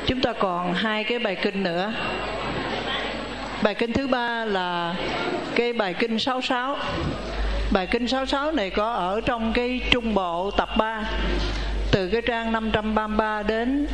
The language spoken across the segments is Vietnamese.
Chúng ta còn 2 cái bài kinh nữa. Bài kinh thứ 3 là cái bài kinh 66. Bài kinh 66 này có ở trong cái Trung Bộ tập 3, từ cái trang 533 đến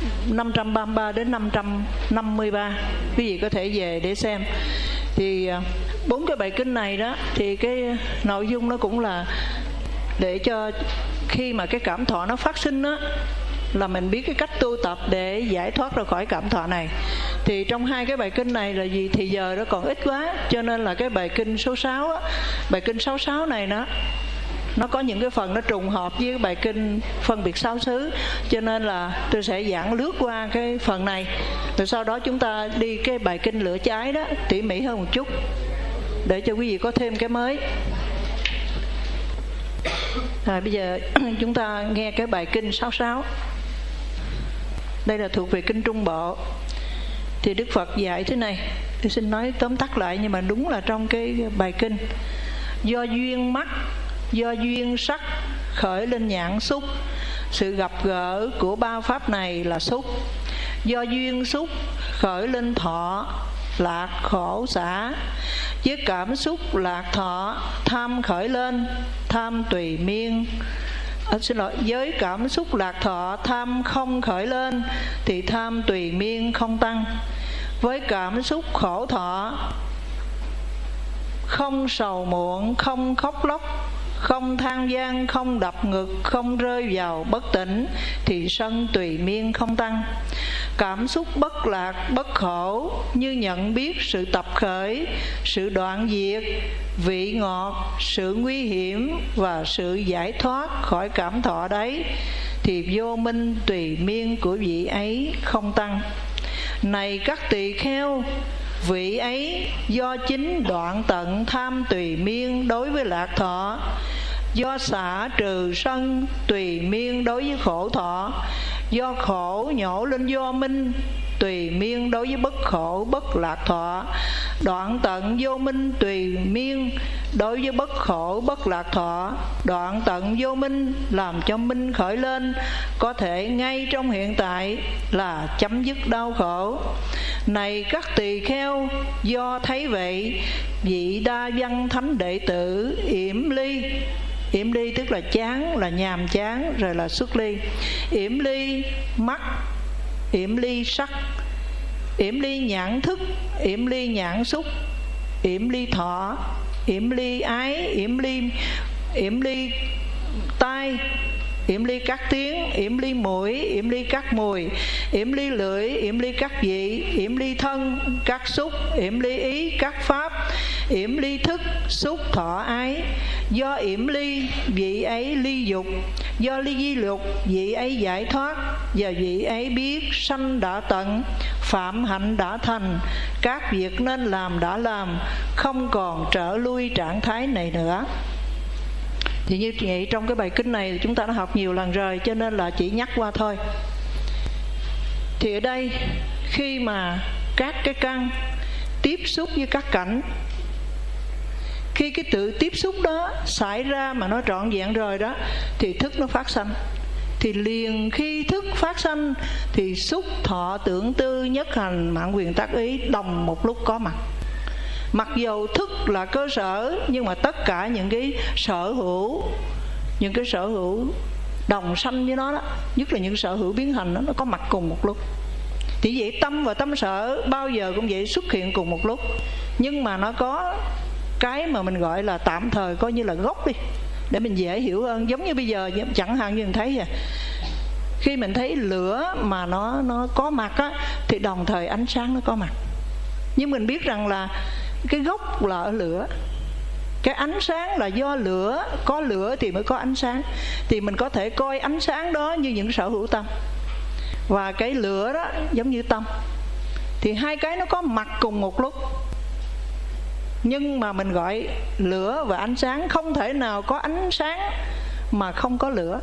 553. Quý vị có thể về để xem. Thì 4 cái bài kinh này đó, thì cái nội dung nó cũng là để cho khi mà cái cảm thọ nó phát sinh đó, là mình biết cái cách tu tập để giải thoát ra khỏi cảm thọ này. Thì trong 2 cái bài kinh này là gì? Thì giờ nó còn ít quá, cho nên là cái bài kinh số 6 á, bài kinh 66 này nó có những cái phần nó trùng hợp với cái bài kinh phân biệt 6 xứ, cho nên là tôi sẽ giảng lướt qua cái phần này, rồi sau đó chúng ta đi cái bài kinh lửa cháy đó tỉ mỉ hơn một chút, để cho quý vị có thêm cái mới. Bây giờ chúng ta nghe cái bài kinh 66. Đây là thuộc về kinh Trung Bộ. Thì Đức Phật dạy thế này, tôi xin nói tóm tắt lại, nhưng mà đúng là trong cái bài kinh: do duyên mắt, do duyên sắc khởi lên nhãn xúc, sự gặp gỡ của 3 pháp này là xúc. Do duyên xúc khởi lên thọ, lạc khổ xả. Với cảm xúc lạc thọ, tham khởi lên, tham tùy miên. Với cảm xúc lạc thọ, tham không khởi lên, thì tham tùy miên không tăng. Với cảm xúc khổ thọ, không sầu muộn, không khóc lóc, không than gian, không đập ngực, không rơi vào bất tỉnh, thì sân tùy miên không tăng. Cảm xúc bất lạc, bất khổ, như nhận biết sự tập khởi, sự đoạn diệt, vị ngọt, sự nguy hiểm và sự giải thoát khỏi cảm thọ đấy, thì vô minh tùy miên của vị ấy không tăng. Này các tỳ kheo, vị ấy do chính đoạn tận tham tùy miên đối với lạc thọ, do xả trừ sân tùy miên đối với khổ thọ, do khổ nhổ lên vô minh tùy miên đối với bất khổ bất lạc thọ, đoạn tận vô minh tùy miên đối với bất khổ bất lạc thọ. Đoạn tận vô minh làm cho minh khởi lên, có thể ngay trong hiện tại là chấm dứt đau khổ. Này các tỳ kheo, do thấy vậy, vị đa văn thánh đệ tử yểm ly. Yểm ly tức là chán, là nhàm chán, rồi là xuất ly. Yểm ly mắt, yểm ly sắc, yểm ly nhãn thức, yểm ly nhãn xúc, yểm ly thọ, yểm ly ái, yểm ly tai, yểm ly các tiếng, yểm ly mũi, yểm ly các mùi, yểm ly lưỡi, yểm ly các vị, yểm ly thân, các xúc, yểm ly ý, các pháp, yểm ly thức, xúc, thọ, ái. Do yểm ly, vị ấy ly dục. Do ly di lục, vị ấy giải thoát. Và vị ấy biết sanh đã tận, phạm hạnh đã thành, các việc nên làm đã làm, không còn trở lui trạng thái này nữa. Thì như vậy, trong cái bài kinh này chúng ta đã học nhiều lần rồi, cho nên là chỉ nhắc qua thôi. Thì ở đây, khi mà các cái căn tiếp xúc với các cảnh, khi cái tự tiếp xúc đó xảy ra mà nó trọn vẹn rồi đó, thì thức nó phát sanh. Thì liền khi thức phát sanh, thì xúc thọ tưởng tư nhất hành mạng quyền tác ý đồng một lúc có mặt. Mặc dù thức là cơ sở, nhưng mà tất cả những cái sở hữu, những cái sở hữu đồng sanh với nó đó, nhất là những sở hữu biến hành đó, nó có mặt cùng một lúc. Thì vậy tâm và tâm sở bao giờ cũng vậy, xuất hiện cùng một lúc. Nhưng mà nó có cái mà mình gọi là tạm thời, coi như là gốc đi, để mình dễ hiểu hơn. Giống như bây giờ chẳng hạn như mình thấy khi mình thấy lửa mà nó có mặt á, thì đồng thời ánh sáng nó có mặt. Nhưng mình biết rằng là cái gốc là ở lửa, cái ánh sáng là do lửa, có lửa thì mới có ánh sáng. Thì mình có thể coi ánh sáng đó như những sở hữu tâm, và cái lửa đó giống như tâm. Thì hai cái nó có mặt cùng một lúc. Nhưng mà mình gọi lửa và ánh sáng, không thể nào có ánh sáng mà không có lửa.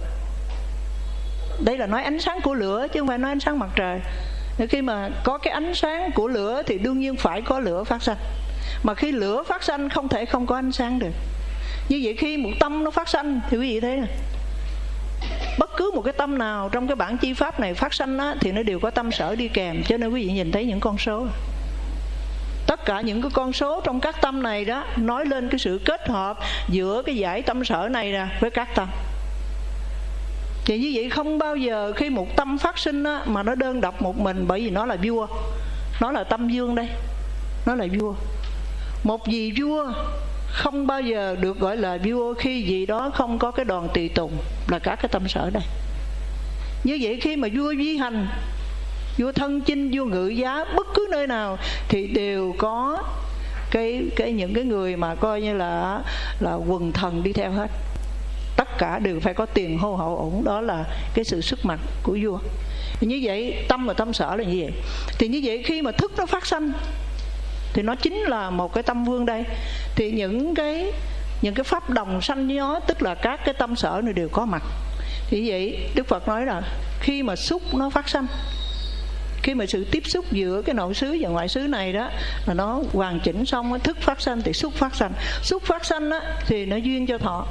Đây là nói ánh sáng của lửa chứ không phải nói ánh sáng mặt trời. Khi mà có cái ánh sáng của lửa thì đương nhiên phải có lửa phát sanh. Mà khi lửa phát sanh không thể không có ánh sáng được. Như vậy khi một tâm nó phát sanh thì quý vị thấy nè, bất cứ một cái tâm nào trong cái bản chi pháp này phát sanh á, thì nó đều có tâm sở đi kèm. Cho nên quý vị nhìn thấy những con số, tất cả những cái con số trong các tâm này đó nói lên cái sự kết hợp giữa cái giải tâm sở này nè với các tâm. Thì như vậy không bao giờ khi một tâm phát sinh á, mà nó đơn độc một mình, bởi vì nó là vua, nó là tâm dương đây, nó là vua. Một vị vua không bao giờ được gọi là vua khi vị đó không có cái đoàn tùy tùng là các cái tâm sở đây. Như vậy khi mà vua vi hành, vua thân chinh, vua ngự giá bất cứ nơi nào thì đều có những cái người mà coi như là quần thần đi theo hết. Tất cả đều phải có tiền hô hậu ủng, đó là cái sự sức mạnh của vua. Như vậy tâm và tâm sở là như vậy. Thì như vậy khi mà thức nó phát sanh thì nó chính là một cái tâm vương đây. Thì những cái pháp đồng sanh với nó, tức là các cái tâm sở này đều có mặt. Thì vậy Đức Phật nói là khi mà xúc nó phát sanh, khi mà sự tiếp xúc giữa cái nội xứ và ngoại xứ này đó là nó hoàn chỉnh xong, thức phát sanh thì xúc phát sanh. Xúc phát sanh á, thì nó duyên cho thọ.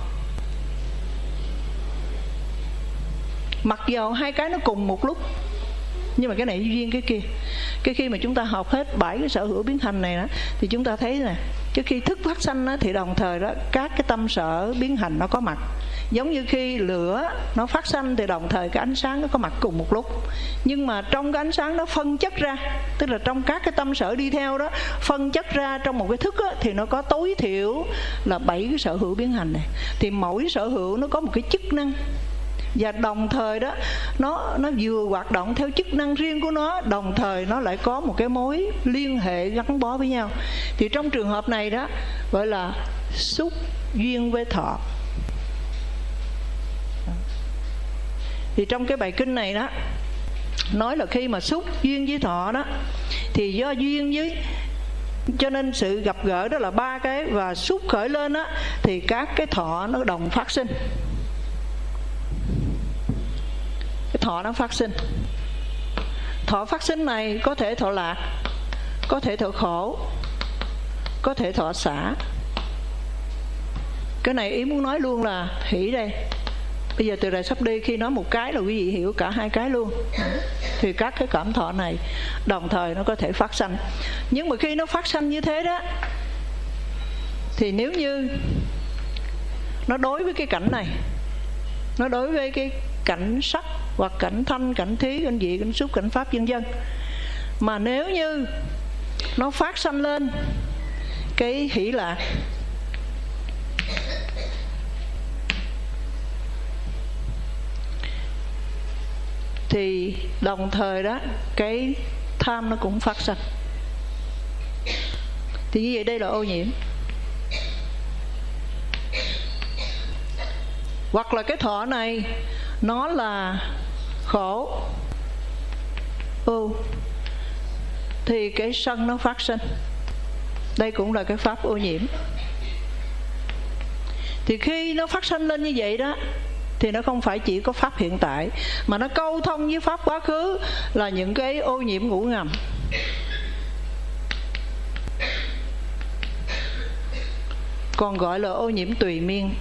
Mặc dầu hai cái nó cùng một lúc, nhưng mà cái này duyên cái kia. Cái khi mà chúng ta học hết 7 cái sở hữu biến hành này đó, thì chúng ta thấy nè, cái khi thức phát sanh đó, thì đồng thời đó các cái tâm sở biến hành nó có mặt. Giống như khi lửa nó phát sanh thì đồng thời cái ánh sáng nó có mặt cùng một lúc. Nhưng mà trong cái ánh sáng nó phân chất ra, tức là trong các cái tâm sở đi theo đó phân chất ra trong một cái thức đó, thì nó có tối thiểu là 7 cái sở hữu biến hành này. Thì mỗi sở hữu nó có một cái chức năng, và đồng thời đó nó vừa hoạt động theo chức năng riêng của nó, đồng thời nó lại có một cái mối liên hệ gắn bó với nhau. Thì trong trường hợp này đó gọi là xúc duyên với thọ. Thì trong cái bài kinh này đó nói là khi mà xúc duyên với thọ đó thì do duyên với, cho nên sự gặp gỡ đó là 3 cái, và xúc khởi lên đó thì các cái thọ nó đồng phát sinh. Cái thọ nó phát sinh. Thọ phát sinh này có thể thọ lạc, có thể thọ khổ, có thể thọ xả. Cái này ý muốn nói luôn là hỷ đây. Bây giờ từ đây sắp đi, khi nói một cái là quý vị hiểu cả hai cái luôn. Thì các cái cảm thọ này đồng thời nó có thể phát sanh. Nhưng mà khi nó phát sanh như thế đó, thì nếu như nó đối với cái cảnh này, nó đối với cái cảnh sắc hoặc cảnh thanh, cảnh thí, cảnh vị, cảnh xúc, cảnh pháp vân vân, mà nếu như nó phát sanh lên cái hỷ lạc, thì đồng thời đó cái tham nó cũng phát sanh. Thì như vậy đây là ô nhiễm. Hoặc là cái thọ này nó là khổ, thì cái sân nó phát sinh. Đây cũng là cái pháp ô nhiễm. Thì khi nó phát sinh lên như vậy đó thì nó không phải chỉ có pháp hiện tại, mà nó câu thông với pháp quá khứ là những cái ô nhiễm ngủ ngầm. Còn gọi là ô nhiễm tùy miên.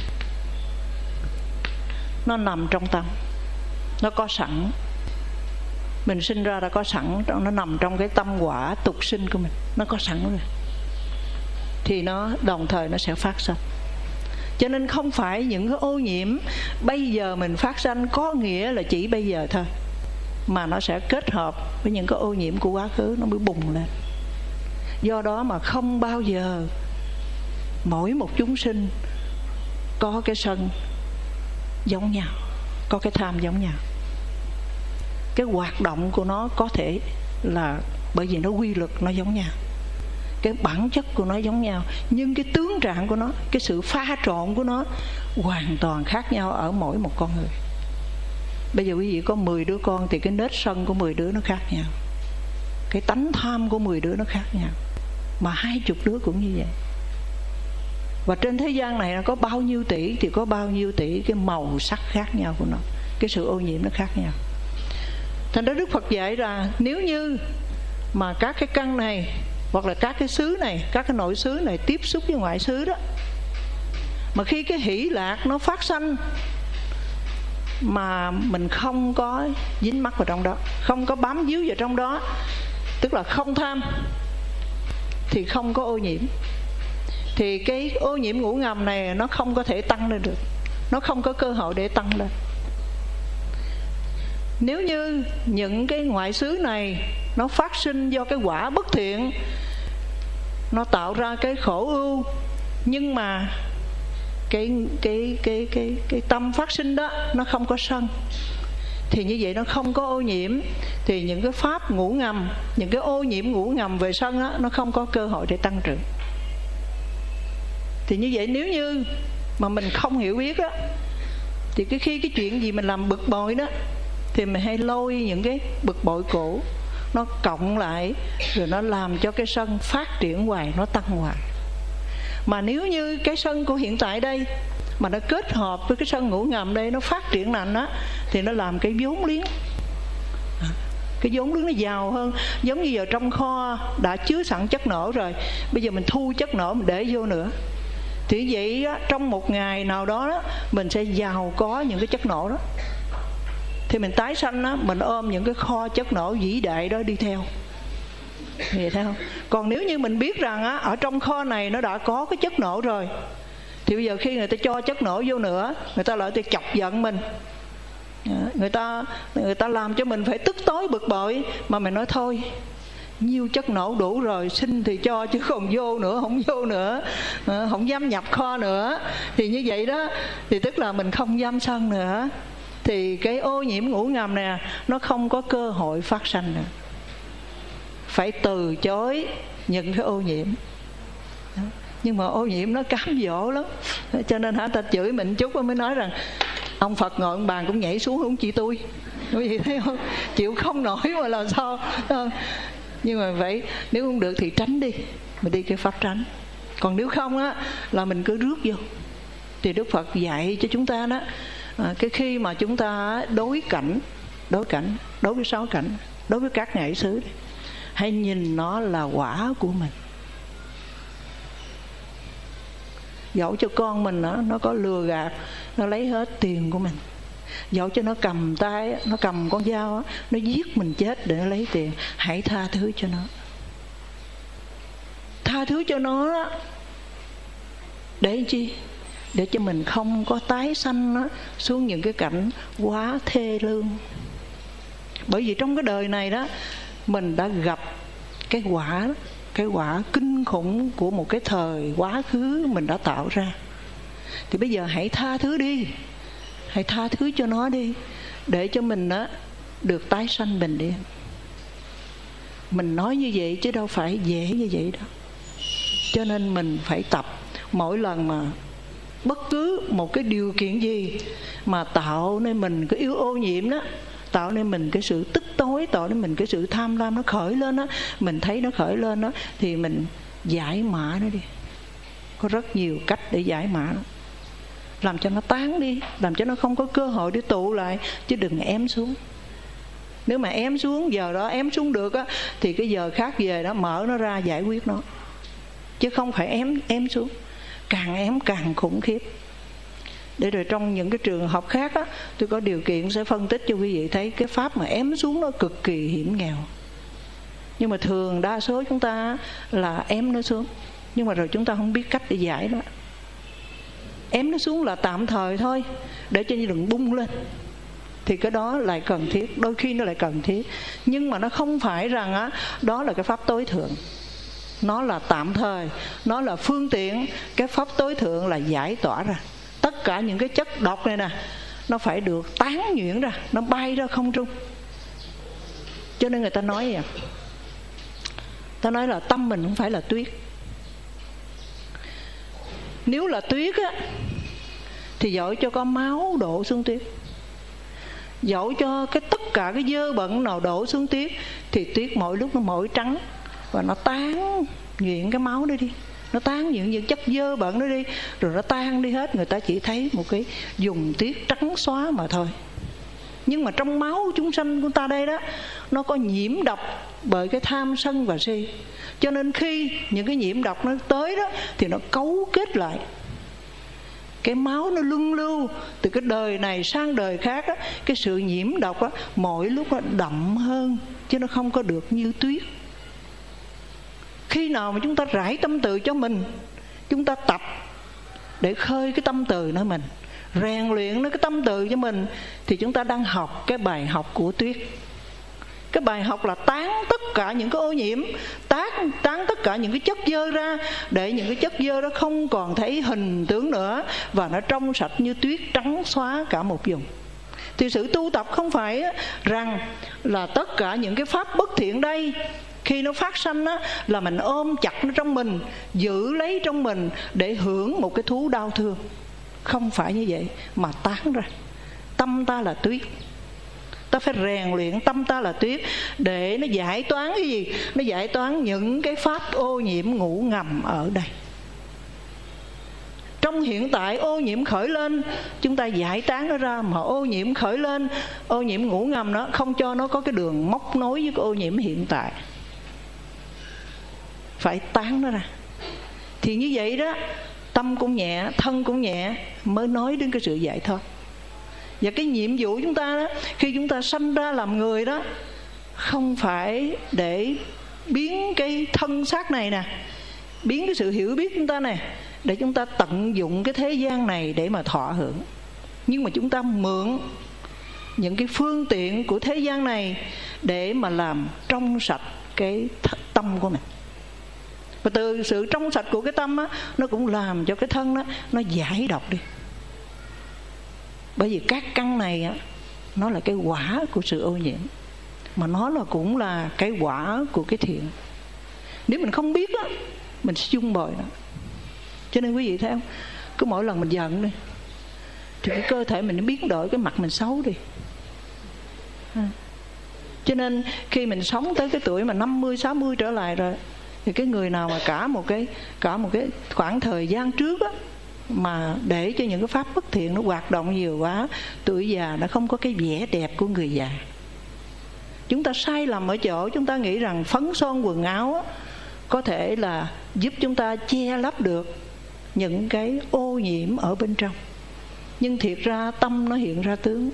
Nó nằm trong tâm, nó có sẵn. Mình sinh ra đã có sẵn, nó nằm trong cái tâm quả tục sinh của mình, nó có sẵn rồi. Thì nó đồng thời nó sẽ phát sinh. Cho nên không phải những cái ô nhiễm bây giờ mình phát sanh có nghĩa là chỉ bây giờ thôi, mà nó sẽ kết hợp với những cái ô nhiễm của quá khứ, nó mới bùng lên. Do đó mà không bao giờ mỗi một chúng sinh có cái sân giống nhau, có cái tham giống nhau. Cái hoạt động của nó có thể là bởi vì nó quy luật nó giống nhau, cái bản chất của nó giống nhau, nhưng cái tướng trạng của nó, cái sự pha trộn của nó hoàn toàn khác nhau ở mỗi một con người. Bây giờ quý vị có 10 đứa con thì cái nết sân của 10 đứa nó khác nhau, cái tánh tham của 10 đứa nó khác nhau, mà 20 đứa cũng như vậy. Và trên thế gian này nó có bao nhiêu tỷ thì có bao nhiêu tỷ cái màu sắc khác nhau của nó, cái sự ô nhiễm nó khác nhau. Thành ra Đức Phật dạy rằng nếu như mà các cái căn này hoặc là các cái xứ này, các cái nội xứ này tiếp xúc với ngoại xứ đó, mà khi cái hỷ lạc nó phát sanh mà mình không có dính mắc vào trong đó, không có bám víu vào trong đó, tức là không tham, thì không có ô nhiễm. Thì cái ô nhiễm ngủ ngầm này nó không có thể tăng lên được, nó không có cơ hội để tăng lên. Nếu như những cái ngoại xứ này nó phát sinh do cái quả bất thiện, nó tạo ra cái khổ ưu, nhưng mà cái tâm phát sinh đó nó không có sân, thì như vậy nó không có ô nhiễm. Thì những cái pháp ngủ ngầm, những cái ô nhiễm ngủ ngầm về sân đó, nó không có cơ hội để tăng trưởng. Thì như vậy nếu như mà mình không hiểu biết á, thì khi cái chuyện gì mình làm bực bội đó, thì mình hay lôi những cái bực bội cũ nó cộng lại, rồi nó làm cho cái sân phát triển hoài, nó tăng hoài. Mà nếu như cái sân của hiện tại đây mà nó kết hợp với cái sân ngủ ngầm đây, nó phát triển mạnh á, thì nó làm cái vốn liếng, cái vốn liếng nó giàu hơn. Giống như giờ trong kho đã chứa sẵn chất nổ rồi, bây giờ mình thu chất nổ mình để vô nữa, thì vậy á, trong một ngày nào đó, đó mình sẽ giàu có những cái chất nổ đó. Thì mình tái sanh á, mình ôm những cái kho chất nổ vĩ đại đó đi theo, vậy thấy không? Còn nếu như mình biết rằng á, ở trong kho này nó đã có cái chất nổ rồi, thì bây giờ khi người ta cho chất nổ vô nữa, người ta lại chọc giận mình, người ta làm cho mình phải tức tối bực bội, mà mình nói thôi, nhiêu chất nổ đủ rồi, xin thì cho chứ không vô nữa, không vô nữa, không dám nhập kho nữa. Thì như vậy đó, thì tức là mình không dám sân nữa. Thì cái ô nhiễm ngủ ngầm nè, nó không có cơ hội phát sanh nữa. Phải từ chối những cái ô nhiễm. Nhưng mà ô nhiễm nó cám dỗ lắm, cho nên ta chửi mình chút mới nói rằng ông Phật ngồi ông bàn cũng nhảy xuống không chỉ tôi. Quý vị thấy không? Chịu không nổi mà làm sao. Nhưng mà vậy, nếu không được thì tránh đi, mình đi cái pháp tránh. Còn nếu không á, là mình cứ rước vô. Thì Đức Phật dạy cho chúng ta đó, cái khi mà chúng ta đối với sáu cảnh, đối với các ngại xứ, hãy nhìn nó là quả của mình. Dẫu cho con mình nó có lừa gạt, nó lấy hết tiền của mình, dẫu cho nó cầm tay, nó cầm con dao, nó giết mình chết để nó lấy tiền, hãy tha thứ cho nó. Tha thứ cho nó để chi? Để cho mình không có tái sanh xuống những cái cảnh quá thê lương. Bởi vì trong cái đời này đó, mình đã gặp cái quả kinh khủng của một cái thời quá khứ mình đã tạo ra. Thì bây giờ hãy tha thứ đi, hãy tha thứ cho nó đi, để cho mình được tái sanh bình yên. Mình nói như vậy chứ đâu phải dễ như vậy đâu. Cho nên mình phải tập. Mỗi lần mà bất cứ một cái điều kiện gì mà tạo nên mình cái yếu ô nhiễm đó, tạo nên mình cái sự tức tối, tạo nên mình cái sự tham lam nó khởi lên đó, mình thấy nó khởi lên đó, thì mình giải mã nó đi. Có rất nhiều cách để giải mã nó, làm cho nó tán đi, làm cho nó không có cơ hội để tụ lại, chứ đừng ém xuống. Nếu mà ém xuống, giờ đó ém xuống được á, thì cái giờ khác về đó mở nó ra giải quyết nó, chứ không phải ém xuống. Càng ém càng khủng khiếp. Để rồi trong những cái trường học khác á, tôi có điều kiện sẽ phân tích cho quý vị thấy cái pháp mà ém xuống nó cực kỳ hiểm nghèo. Nhưng mà thường đa số chúng ta là ém nó xuống, nhưng mà rồi chúng ta không biết cách để giải nó. Ém nó xuống là tạm thời thôi, để cho như đừng bung lên, thì cái đó lại cần thiết, đôi khi nó lại cần thiết. Nhưng mà nó không phải rằng á, đó là cái pháp tối thượng. Nó là tạm thời, nó là phương tiện. Cái pháp tối thượng là giải tỏa ra. Tất cả những cái chất độc này nè, nó phải được tán nhuyễn ra, nó bay ra không trung. Cho nên người ta nói vậy, ta nói là tâm mình không phải là tuyết. Nếu là tuyết á, thì dẫu cho có máu đổ xuống tuyết, dẫu cho tất cả cái dơ bẩn nào đổ xuống tuyết, thì tuyết mỗi lúc nó mỗi trắng, và nó tán nhuyễn cái máu đó đi, nó tán những chất dơ bẩn đó đi, rồi nó tan đi hết. Người ta chỉ thấy một cái vùng tuyết trắng xóa mà thôi. Nhưng mà trong máu chúng sanh của ta đây đó, nó có nhiễm độc bởi cái tham sân và si. Cho nên khi những cái nhiễm độc nó tới đó, thì nó cấu kết lại, cái máu nó luân lưu từ cái đời này sang đời khác á, cái sự nhiễm độc á, mỗi lúc nó đậm hơn, chứ nó không có được như tuyết. Khi nào mà chúng ta rải tâm từ cho mình, chúng ta tập để khơi cái tâm từ nơi mình, rèn luyện nó cái tâm từ cho mình, thì chúng ta đang học cái bài học của tuyết. Cái bài học là tán tất cả những cái ô nhiễm, tán tất cả những cái chất dơ ra, để những cái chất dơ đó không còn thấy hình tướng nữa, và nó trong sạch như tuyết, trắng xóa cả một vùng. Thì sự tu tập không phải rằng là tất cả những cái pháp bất thiện đây, khi nó phát sanh á, là mình ôm chặt nó trong mình, giữ lấy trong mình để hưởng một cái thú đau thương. Không phải như vậy, mà tán ra. Tâm ta là tuyết, ta phải rèn luyện tâm ta là tuyết để nó giải toán cái gì? Nó giải toán những cái pháp ô nhiễm ngủ ngầm ở đây. Trong hiện tại ô nhiễm khởi lên, chúng ta giải tán nó ra. Mà ô nhiễm khởi lên, ô nhiễm ngủ ngầm nó không cho nó có cái đường móc nối với cái ô nhiễm hiện tại, phải tán nó ra. Thì như vậy đó, tâm cũng nhẹ, thân cũng nhẹ, mới nói đến cái sự giải thoát. Và cái nhiệm vụ chúng ta đó, khi chúng ta sanh ra làm người đó, không phải để biến cái thân xác này nè, biến cái sự hiểu biết chúng ta này, để chúng ta tận dụng cái thế gian này để mà thọ hưởng. Nhưng mà chúng ta mượn những cái phương tiện của thế gian này để mà làm trong sạch cái tâm của mình. Và từ sự trong sạch của cái tâm á, nó cũng làm cho cái thân đó, nó giải độc đi. Bởi vì các căn này á, nó là cái quả của sự ô nhiễm, mà nó là cũng là cái quả của cái thiện. Nếu mình không biết á, mình sẽ chung bồi nó. Cho nên quý vị thấy không, cứ mỗi lần mình giận đi, thì cái cơ thể mình nó biến đổi, cái mặt mình xấu đi. Cho nên khi mình sống tới cái tuổi mà 50, 60 trở lại rồi, thì cái người nào mà cả một cái khoảng thời gian trước á, mà để cho những cái pháp bất thiện nó hoạt động nhiều quá, tuổi già nó không có cái vẻ đẹp của người già. Chúng ta sai lầm ở chỗ chúng ta nghĩ rằng phấn son quần áo á, có thể là giúp chúng ta che lấp được những cái ô nhiễm ở bên trong. Nhưng thiệt ra tâm nó hiện ra tướng.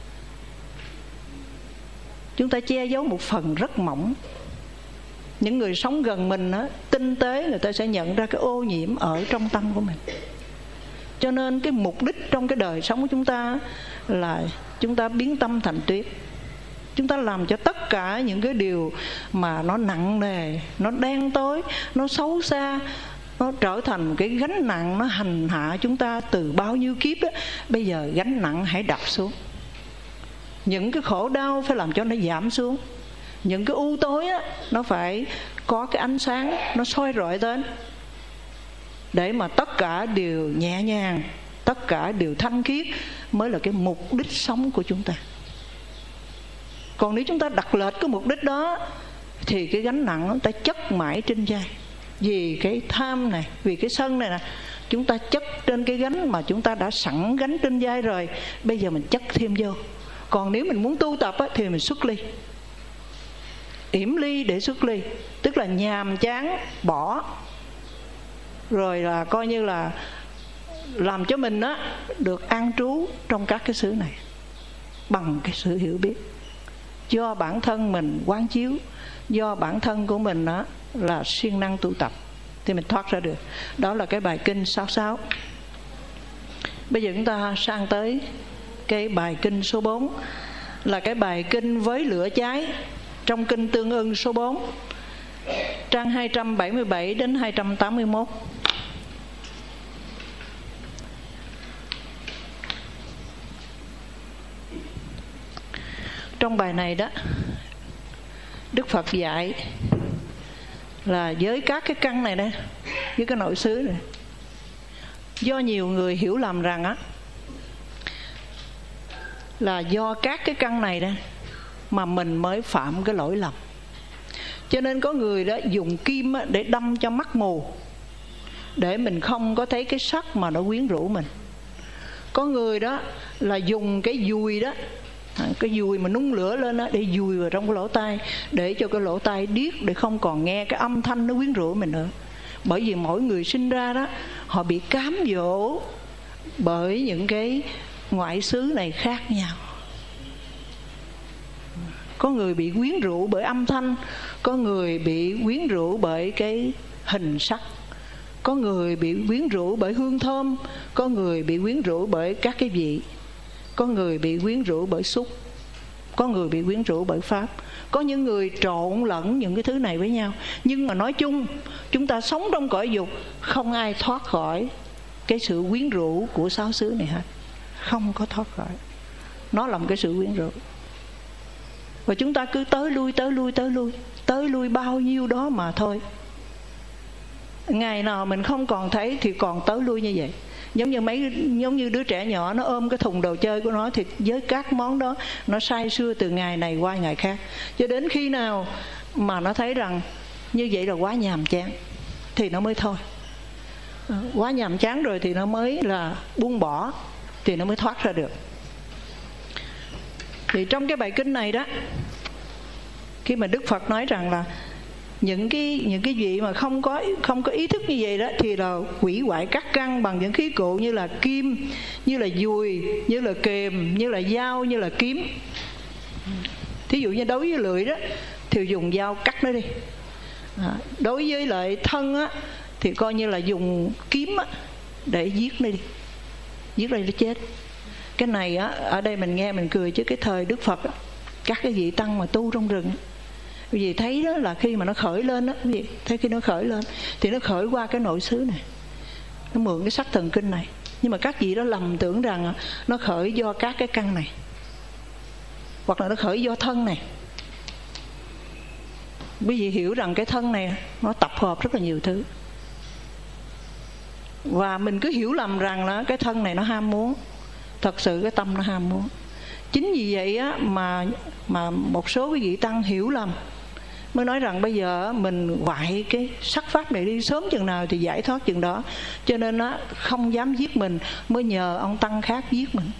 Chúng ta che giấu một phần rất mỏng. Những người sống gần mình á, tinh tế, người ta sẽ nhận ra cái ô nhiễm ở trong tâm của mình. Cho nên cái mục đích trong cái đời sống của chúng ta là chúng ta biến tâm thành tuyết. Chúng ta làm cho tất cả những cái điều mà nó nặng nề, nó đen tối, nó xấu xa, nó trở thành cái gánh nặng, nó hành hạ chúng ta từ bao nhiêu kiếp đó. Bây giờ gánh nặng hãy đặt xuống. Những cái khổ đau phải làm cho nó giảm xuống. Những cái u tối á, nó phải có cái ánh sáng, nó soi rọi đến, để mà tất cả đều nhẹ nhàng, tất cả đều thanh khiết, mới là cái mục đích sống của chúng ta. Còn nếu chúng ta đặt lệch cái mục đích đó, thì cái gánh nặng nó ta chất mãi trên vai. Vì cái tham này, vì cái sân này nè, chúng ta chất trên cái gánh mà chúng ta đã sẵn gánh trên vai rồi, bây giờ mình chất thêm vô. Còn nếu mình muốn tu tập á, thì mình xuất ly, yểm ly để xuất ly, tức là nhàm chán bỏ, rồi là coi như là làm cho mình á được an trú trong các cái xứ này bằng cái sự hiểu biết. Do bản thân mình quán chiếu, do bản thân của mình á là siêng năng tu tập, thì mình thoát ra được. Đó là cái bài kinh 66. Bây giờ chúng ta sang tới cái bài kinh số 4, là cái bài kinh với lửa cháy trong kinh Tương Ưng số 4, trang 277 đến 281. Trong bài này đó, Đức Phật dạy là với các cái căn này đây, với cái nội xứ này, do nhiều người hiểu lầm rằng á là do các cái căn này đây mà mình mới phạm cái lỗi lầm. Cho nên có người đó dùng kim á để đâm cho mắt mù, để mình không có thấy cái sắc mà nó quyến rũ mình. Có người đó là dùng cái dùi đó, cái dùi mà nung lửa lên đó, để dùi vào trong cái lỗ tai, để cho cái lỗ tai điếc, để không còn nghe cái âm thanh nó quyến rũ mình nữa. Bởi vì mỗi người sinh ra đó, họ bị cám dỗ bởi những cái ngoại xứ này khác nhau. Có người bị quyến rũ bởi âm thanh, có người bị quyến rũ bởi cái hình sắc, có người bị quyến rũ bởi hương thơm, có người bị quyến rũ bởi các cái vị, có người bị quyến rũ bởi xúc, có người bị quyến rũ bởi pháp. Có những người trộn lẫn những cái thứ này với nhau. Nhưng mà nói chung, chúng ta sống trong cõi dục, không ai thoát khỏi cái sự quyến rũ của sáu xứ này hết. Không có thoát khỏi. Nó là một cái sự quyến rũ. Và chúng ta cứ tới lui bao nhiêu đó mà thôi. Ngày nào mình không còn thấy thì còn tới lui như vậy. Giống như đứa trẻ nhỏ nó ôm cái thùng đồ chơi của nó, thì với các món đó nó say sưa từ ngày này qua ngày khác, cho đến khi nào mà nó thấy rằng như vậy là quá nhàm chán thì nó mới thôi. Quá nhàm chán rồi thì nó mới là buông bỏ, thì nó mới thoát ra được. Thì trong cái bài kinh này đó, khi mà Đức Phật nói rằng là những cái vị mà không có ý thức như vậy đó thì là hủy hoại các căn bằng những khí cụ như là kim, như là dùi, như là kềm, như là dao, như là kiếm. Thí dụ như đối với lưỡi đó thì dùng dao cắt nó đi. Đối với lại thân á thì coi như là dùng kiếm á để giết nó đi, giết nó chết. Cái này á, ở đây mình nghe mình cười, chứ cái thời Đức Phật á, các cái vị tăng mà tu trong rừng, vì thấy đó là khi mà nó khởi lên á, thấy khi nó khởi lên thì nó khởi qua cái nội xứ này, nó mượn cái sắc thần kinh này. Nhưng mà các vị đó lầm tưởng rằng nó khởi do các cái căn này, hoặc là nó khởi do thân này. Quý vị hiểu rằng cái thân này nó tập hợp rất là nhiều thứ, và mình cứ hiểu lầm rằng là cái thân này nó ham muốn. Thật sự cái tâm nó ham muốn. Chính vì vậy á, mà một số quý vị tăng hiểu lầm, mới nói rằng bây giờ mình hoại cái sắc pháp này đi, sớm chừng nào thì giải thoát chừng đó. Cho nên nó không dám giết mình, mới nhờ ông tăng khác giết mình,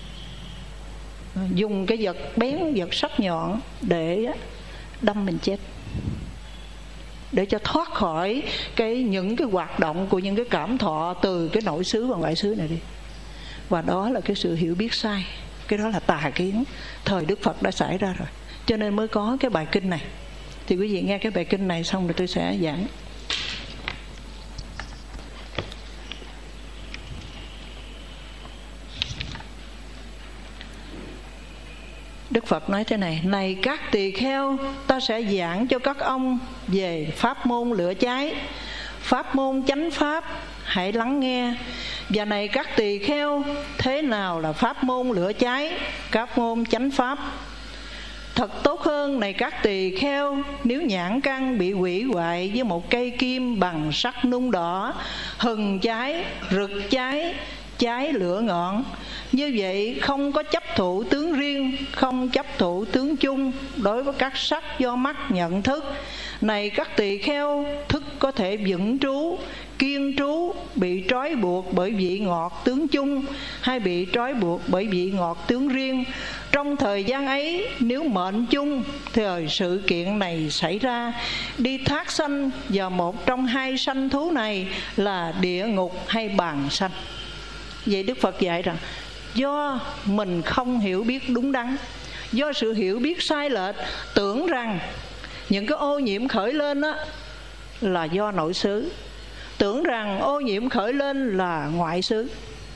dùng cái vật bén, vật sắc nhọn để đâm mình chết, để cho thoát khỏi những cái hoạt động của những cái cảm thọ từ cái nội xứ và ngoại xứ này đi. Và đó là cái sự hiểu biết sai, cái đó là tà kiến thời Đức Phật đã xảy ra rồi. Cho nên mới có cái bài kinh này. Thì quý vị nghe cái bài kinh này xong rồi tôi sẽ giảng. Đức Phật nói thế này: này các tỳ kheo, ta sẽ giảng cho các ông về pháp môn lửa cháy, pháp môn chánh pháp, hãy lắng nghe. Và này các tỳ kheo, thế nào là pháp môn lửa cháy, pháp môn chánh pháp? Thật tốt hơn này các tỳ kheo, nếu nhãn căn bị hủy hoại với một cây kim bằng sắt nung đỏ, hừng cháy, rực cháy, cháy lửa ngọn. Như vậy không có chấp thụ tướng riêng, không chấp thụ tướng chung đối với các sắc do mắt nhận thức. Này các tỳ kheo, thức có thể vững trú, kiên trú, bị trói buộc bởi vị ngọt tướng chung hay bị trói buộc bởi vị ngọt tướng riêng. Trong thời gian ấy, nếu mệnh chung thời sự kiện này xảy ra, đi thác sanh vào một trong hai sanh thú này là địa ngục hay bàng sanh. Vậy Đức Phật dạy rằng do mình không hiểu biết đúng đắn, do sự hiểu biết sai lệch, tưởng rằng những cái ô nhiễm khởi lên đó là do nội xứ, tưởng rằng ô nhiễm khởi lên là ngoại xứ.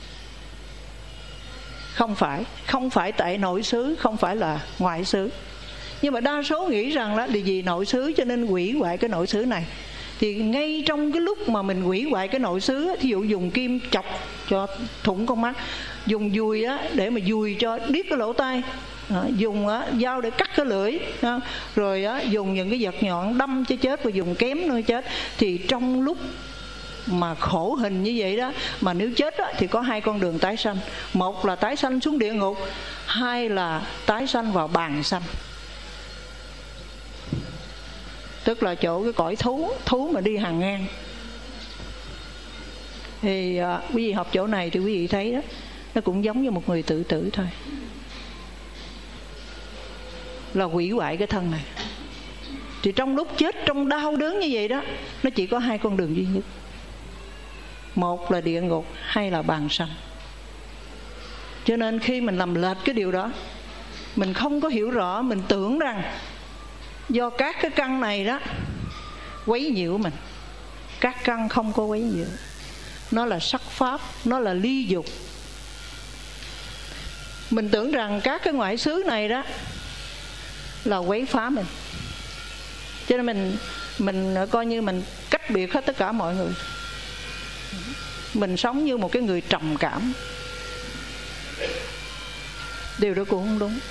Không phải tại nội xứ, không phải là ngoại xứ. Nhưng mà đa số nghĩ rằng đó là vì nội xứ cho nên hủy hoại cái nội xứ này. Thì ngay trong cái lúc mà mình hủy hoại cái nội xứ, thí dụ dùng kim chọc cho thủng con mắt, dùng dùi để mà dùi cho điếc cái lỗ tai, dùng dao để cắt cái lưỡi, rồi dùng những cái vật nhọn đâm cho chết, và dùng kém nó chết. Thì trong lúc mà khổ hình như vậy đó, mà nếu chết đó, thì có hai con đường tái sanh. Một là tái sanh xuống địa ngục, hai là tái sanh vào bàng sanh, tức là chỗ cái cõi thú mà đi hàng ngang. Thì quý vị học chỗ này thì quý vị thấy đó, nó cũng giống như một người tự tử thôi, là hủy hoại cái thân này. Thì trong lúc chết trong đau đớn như vậy đó, nó chỉ có hai con đường duy nhất, một là địa ngục, hai là bàng sanh. Cho nên khi mình làm lệch cái điều đó, mình không có hiểu rõ, mình tưởng rằng do các cái căn này đó quấy nhiễu mình. Các căn không có quấy nhiễu, nó là sắc pháp, nó là ly dục. Mình tưởng rằng các cái ngoại xứ này đó là quấy phá mình, cho nên mình coi như mình cách biệt hết tất cả mọi người. Mình sống như một cái người trầm cảm. Điều đó cũng không đúng.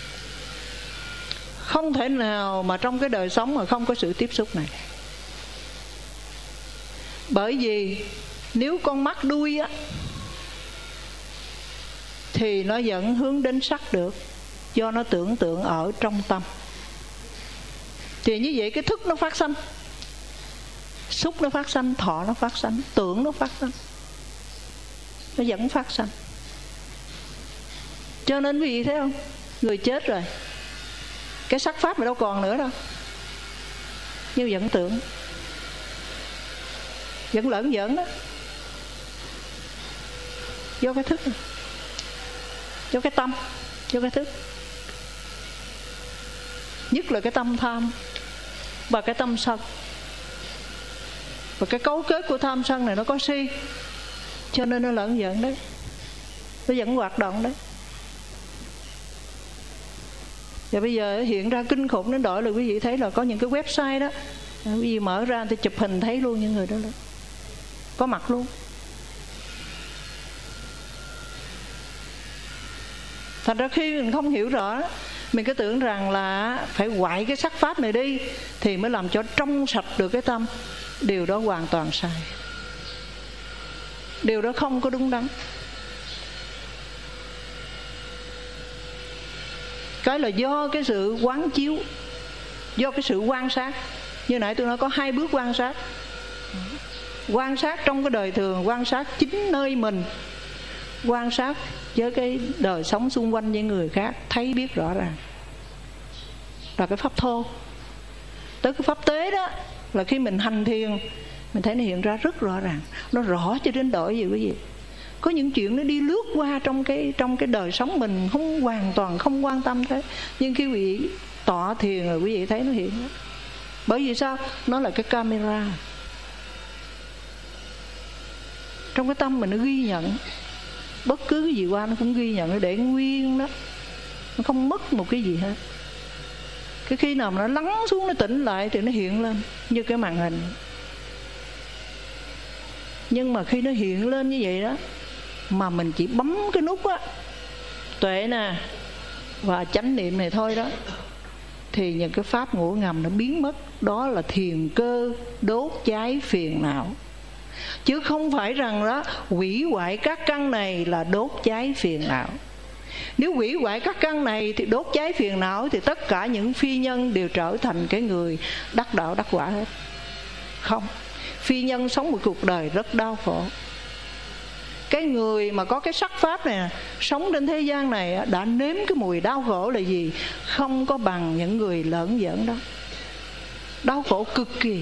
Không thể nào mà trong cái đời sống mà không có sự tiếp xúc này. Bởi vì nếu con mắt đuôi á thì nó vẫn hướng đến sắc được, do nó tưởng tượng ở trong tâm. Thì như vậy cái thức nó phát sanh, xúc nó phát sanh, thọ nó phát sanh, tưởng nó phát sanh, nó vẫn phát sanh. Cho nên quý vị thấy không, người chết rồi, cái sắc pháp mà đâu còn nữa đâu, nhưng vẫn tưởng, vẫn lởn giỡn đó, do cái thức, do cái tâm, do cái thức. Nhất là cái tâm tham và cái tâm sân. Và cái cấu kết của tham sân này nó có si, cho nên nó lởn giỡn đấy, nó vẫn hoạt động đấy. Và bây giờ hiện ra kinh khủng đến đổi là quý vị thấy là có những cái website đó, quý vị mở ra thì chụp hình thấy luôn những người đó luôn, có mặt luôn. Thành ra khi mình không hiểu rõ, mình cứ tưởng rằng là phải quậy cái sắc pháp này đi thì mới làm cho trong sạch được cái tâm. Điều đó hoàn toàn sai. Điều đó không có đúng đắn. Cái là do cái sự quán chiếu, do cái sự quan sát. Như nãy tôi nói có 2 bước quan sát. Quan sát trong cái đời thường, quan sát chính nơi mình, quan sát với cái đời sống xung quanh với người khác, thấy biết rõ ràng. Là cái pháp thô. Tới cái pháp tế đó là khi mình hành thiền, mình thấy nó hiện ra rất rõ ràng. Nó rõ cho đến đổi gì quý vị. Có những chuyện nó đi lướt qua trong cái đời sống mình không hoàn toàn không quan tâm thế, nhưng khi quý vị tọa thiền rồi quý vị thấy nó hiện đó. Bởi vì sao? Nó là cái camera. Trong cái tâm mình nó ghi nhận, bất cứ cái gì qua nó cũng ghi nhận, nó để nguyên đó, nó không mất một cái gì hết. Cái khi nào mà nó lắng xuống, nó tỉnh lại thì nó hiện lên như cái màn hình. Nhưng mà khi nó hiện lên như vậy đó, mà mình chỉ bấm cái nút á, tuệ nè và chánh niệm này thôi đó, thì những cái pháp ngủ ngầm nó biến mất. Đó là thiền cơ đốt cháy phiền não, chứ không phải rằng đó hủy hoại các căn này là đốt cháy phiền não. Nếu hủy hoại các căn này thì đốt cháy phiền não thì tất cả những phi nhân đều trở thành cái người đắc đạo đắc quả hết. Không, phi nhân sống một cuộc đời rất đau khổ. Cái người mà có cái sắc pháp này, sống trên thế gian này đã nếm cái mùi đau khổ là gì, không có bằng những người lởn giỡn đó. Đau khổ cực kỳ.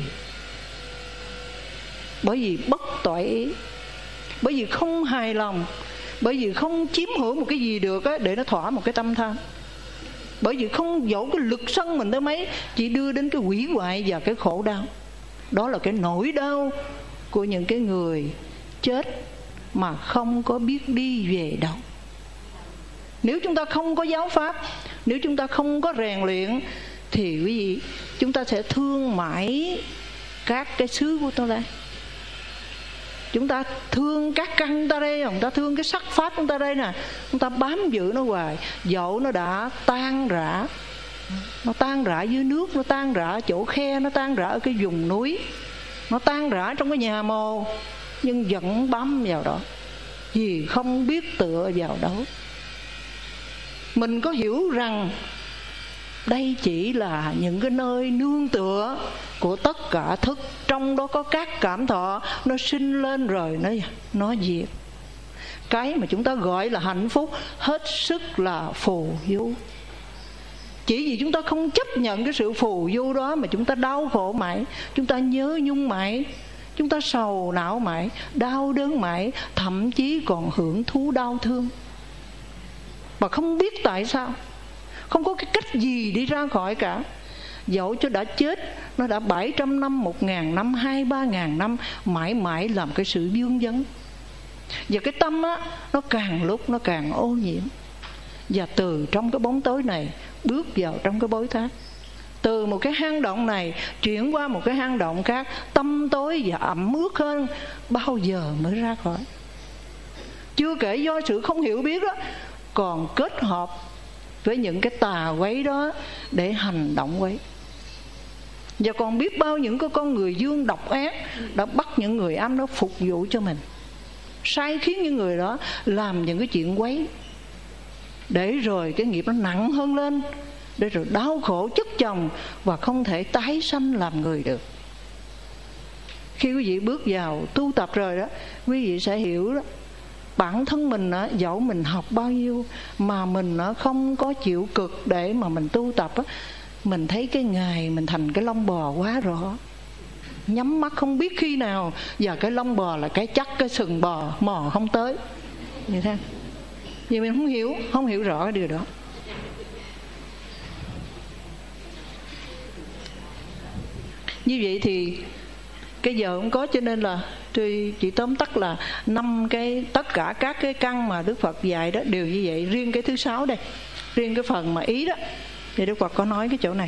Bởi vì bất toại ý, bởi vì không hài lòng, bởi vì không chiếm hữu một cái gì được á, để nó thỏa một cái tâm tham. Bởi vì không dẫu cái lực sân mình tới mấy, chỉ đưa đến cái hủy hoại và cái khổ đau. Đó là cái nỗi đau của những cái người chết mà không có biết đi về đâu. Nếu chúng ta không có giáo pháp, nếu chúng ta không có rèn luyện, thì quý vị, chúng ta sẽ thương mãi các cái xứ của chúng ta. Chúng ta thương các căn chúng ta đây, chúng ta thương cái sắc pháp chúng ta đây nè, chúng ta bám giữ nó hoài. Dẫu nó đã tan rã, nó tan rã dưới nước, nó tan rã ở chỗ khe, nó tan rã ở cái vùng núi, nó tan rã trong cái nhà mồ, nhưng vẫn bám vào đó, vì không biết tựa vào đó. Mình có hiểu rằng đây chỉ là những cái nơi nương tựa của tất cả thức, trong đó có các cảm thọ, nó sinh lên rồi nó diệt. Cái mà chúng ta gọi là hạnh phúc hết sức là phù du. Chỉ vì chúng ta không chấp nhận cái sự phù du đó mà chúng ta đau khổ mãi, chúng ta nhớ nhung mãi, chúng ta sầu não mãi, đau đớn mãi, thậm chí còn hưởng thú đau thương. mà không biết tại sao, không có cái cách gì đi ra khỏi cả. Dẫu cho đã chết, nó đã 700 năm, 1000 năm, 2-3 năm, mãi mãi làm cái sự vương vấn. Và cái tâm á, nó càng lúc nó càng ô nhiễm. Và từ trong cái bóng tối này bước vào trong cái bối thác. Từ một cái hang động này chuyển qua một cái hang động khác, tăm tối và ẩm ướt hơn, bao giờ mới ra khỏi. Chưa kể do sự không hiểu biết đó, còn kết hợp với những cái tà quấy đó để hành động quấy. Và còn biết bao những cái con người dương độc ác đã bắt những người âm đó phục vụ cho mình, sai khiến những người đó làm những cái chuyện quấy, để rồi cái nghiệp nó nặng hơn lên, để rồi đau khổ chất chồng và không thể tái sanh làm người được. Khi quý vị bước vào tu tập rồi đó, quý vị sẽ hiểu đó, bản thân mình á, dẫu mình học bao nhiêu mà mình á, không có chịu cực để mà mình tu tập á, mình thấy cái ngày mình thành cái lông bò quá rõ. Nhắm mắt không biết khi nào và cái lông bò là cái chắc, cái sừng bò mò không tới như thế. Vì mình không hiểu rõ cái điều đó. Như vậy thì cái giờ không có, cho nên là tôi chỉ tóm tắt là 5 cái, tất cả các cái căn mà Đức Phật dạy đó đều như vậy. Riêng cái thứ 6 đây, riêng cái phần mà ý đó, thì Đức Phật có nói cái chỗ này.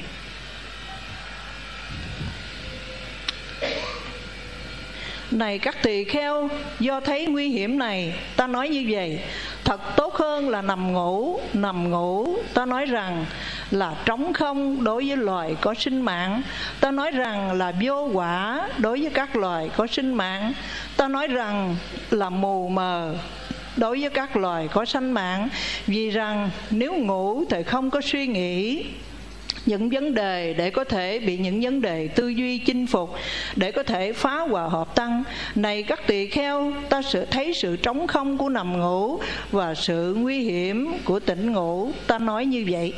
Này các tỳ kheo, do thấy nguy hiểm này, ta nói như vậy: thật tốt hơn là nằm ngủ. Ta nói rằng là trống không đối với loài có sinh mạng. Ta nói rằng là vô quả đối với các loài có sinh mạng. Ta nói rằng là mù mờ đối với các loài có sanh mạng. Vì rằng nếu ngủ thì không có suy nghĩ những vấn đề để có thể bị những vấn đề tư duy chinh phục, để có thể phá hòa hợp tăng. Này các tỳ kheo, ta thấy sự trống không của nằm ngủ và sự nguy hiểm của tỉnh ngủ. Ta nói như vậy.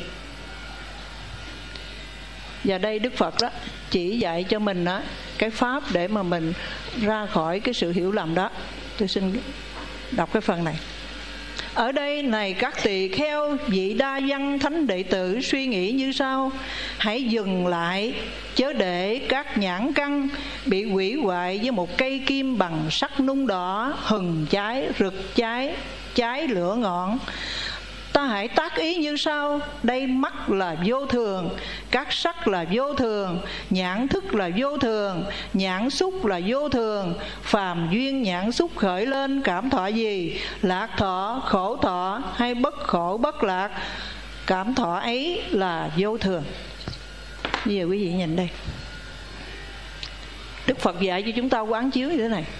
Và đây Đức Phật đó chỉ dạy cho mình đó, cái pháp để mà mình ra khỏi cái sự hiểu lầm đó. Tôi xin đọc cái phần này. Ở đây, này các tỳ kheo, vị đa văn thánh đệ tử suy nghĩ như sau: hãy dừng lại, chớ để các nhãn căn bị hủy hoại với một cây kim bằng sắt nung đỏ, hừng cháy, rực cháy, cháy lửa ngọn. Ta hãy tác ý như sau: đây mắt là vô thường, các sắc là vô thường, nhãn thức là vô thường, nhãn xúc là vô thường. Phàm duyên nhãn xúc khởi lên cảm thọ gì? Lạc thọ, khổ thọ hay bất khổ bất lạc, cảm thọ ấy là vô thường. Bây giờ quý vị nhìn đây, Đức Phật dạy cho chúng ta quán chiếu như thế này.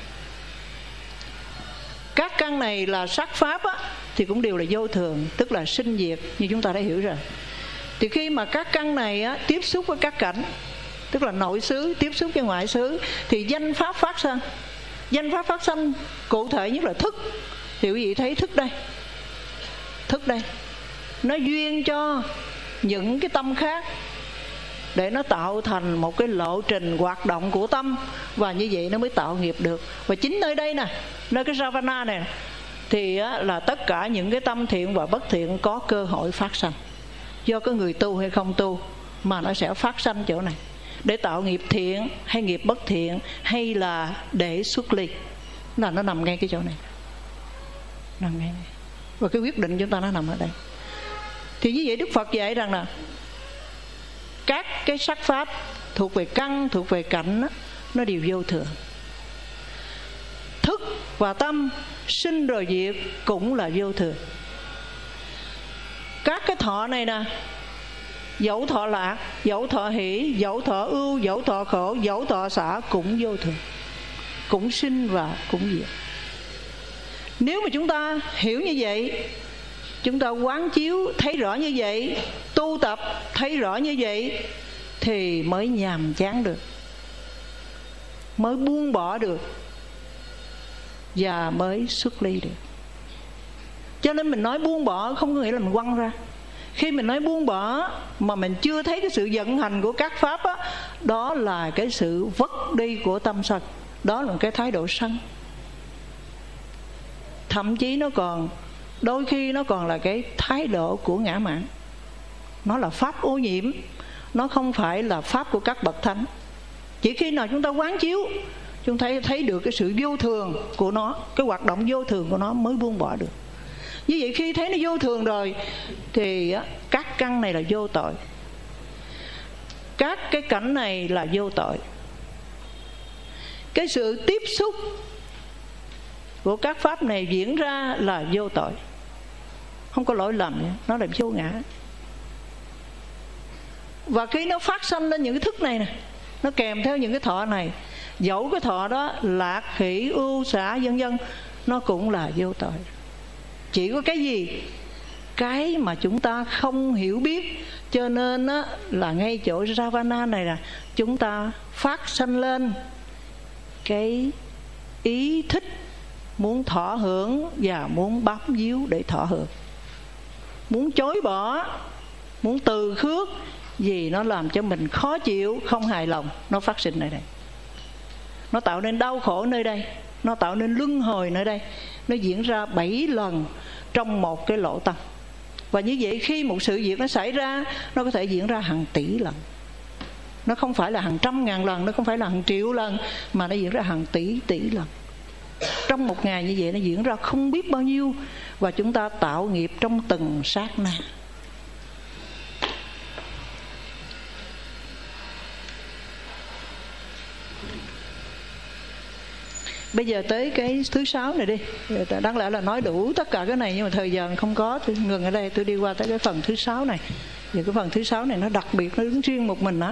Các căn này là sắc pháp á, thì cũng đều là vô thường, tức là sinh diệt, như chúng ta đã hiểu rồi. Thì khi mà các căn này á, tiếp xúc với các cảnh, tức là nội xứ tiếp xúc với ngoại xứ, thì danh pháp phát sinh. Danh pháp phát sinh cụ thể nhất là thức. Thì quý vị thấy thức đây, thức đây, nó duyên cho những cái tâm khác để nó tạo thành một cái lộ trình hoạt động của tâm, và như vậy nó mới tạo nghiệp được. Và chính nơi đây nè, nơi cái Savana này thì là tất cả những cái tâm thiện và bất thiện có cơ hội phát sinh. Do cái người tu hay không tu mà nó sẽ phát sinh chỗ này, để tạo nghiệp thiện hay nghiệp bất thiện, hay là để xuất ly, là nó nằm ngay cái chỗ này, nằm ngay này. Và cái quyết định chúng ta nó nằm ở đây. Thì như vậy Đức Phật dạy rằng là các cái sắc pháp thuộc về căn, thuộc về cảnh, nó đều vô thường. Thức và tâm sinh rồi diệt cũng là vô thường. Các cái thọ này nè, dẫu thọ lạc, dẫu thọ hỷ, dẫu thọ ưu, dẫu thọ khổ, dẫu thọ xả cũng vô thường, cũng sinh và cũng diệt. Nếu mà chúng ta hiểu như vậy, chúng ta quán chiếu thấy rõ như vậy, tu tập thấy rõ như vậy, thì mới nhàm chán được, mới buông bỏ được, và mới xuất ly được. Cho nên mình nói buông bỏ không có nghĩa là mình quăng ra. Khi mình nói buông bỏ mà mình chưa thấy cái sự vận hành của các pháp á, đó là cái sự vất đi của tâm sân, đó là cái thái độ sân. Thậm chí nó còn đôi khi nó còn là cái thái độ của ngã mạn. Nó là pháp ô nhiễm, nó không phải là pháp của các bậc thánh. Chỉ khi nào chúng ta quán chiếu, chúng ta thấy được cái sự vô thường của nó, cái hoạt động vô thường của nó mới buông bỏ được. Như vậy khi thấy nó vô thường rồi thì các căn này là vô tội, các cái cảnh này là vô tội. Cái sự tiếp xúc của các pháp này diễn ra là vô tội, không có lỗi lầm, nó là vô ngã. Và khi nó phát sanh lên những cái thức này nè, nó kèm theo những cái thọ này, dẫu cái thọ đó lạc, hỷ, ưu, xả vân vân, nó cũng là vô tội. Chỉ có cái gì? Cái mà chúng ta không hiểu biết. Cho nên á, là ngay chỗ Ravana này là chúng ta phát sanh lên cái ý thích muốn thọ hưởng và muốn bám víu để thọ hưởng, muốn chối bỏ, muốn từ khước, vì nó làm cho mình khó chịu, không hài lòng. Nó phát sinh nơi đây, nó tạo nên đau khổ nơi đây, nó tạo nên luân hồi nơi đây. Nó diễn ra 7 lần trong một cái lỗ tâm. Và như vậy khi một sự việc nó xảy ra, nó có thể diễn ra hàng tỷ lần. Nó không phải là hàng trăm ngàn lần, nó không phải là hàng triệu lần, mà nó diễn ra hàng tỷ tỷ lần. Trong một ngày như vậy nó diễn ra không biết bao nhiêu. Và chúng ta tạo nghiệp trong từng sát na. Bây giờ tới cái thứ 6 này đi. Đáng lẽ là nói đủ tất cả cái này, nhưng mà thời gian không có, tôi ngừng ở đây, tôi đi qua tới cái phần thứ 6 này. Và cái phần thứ 6 này nó đặc biệt, nó đứng riêng một mình đó.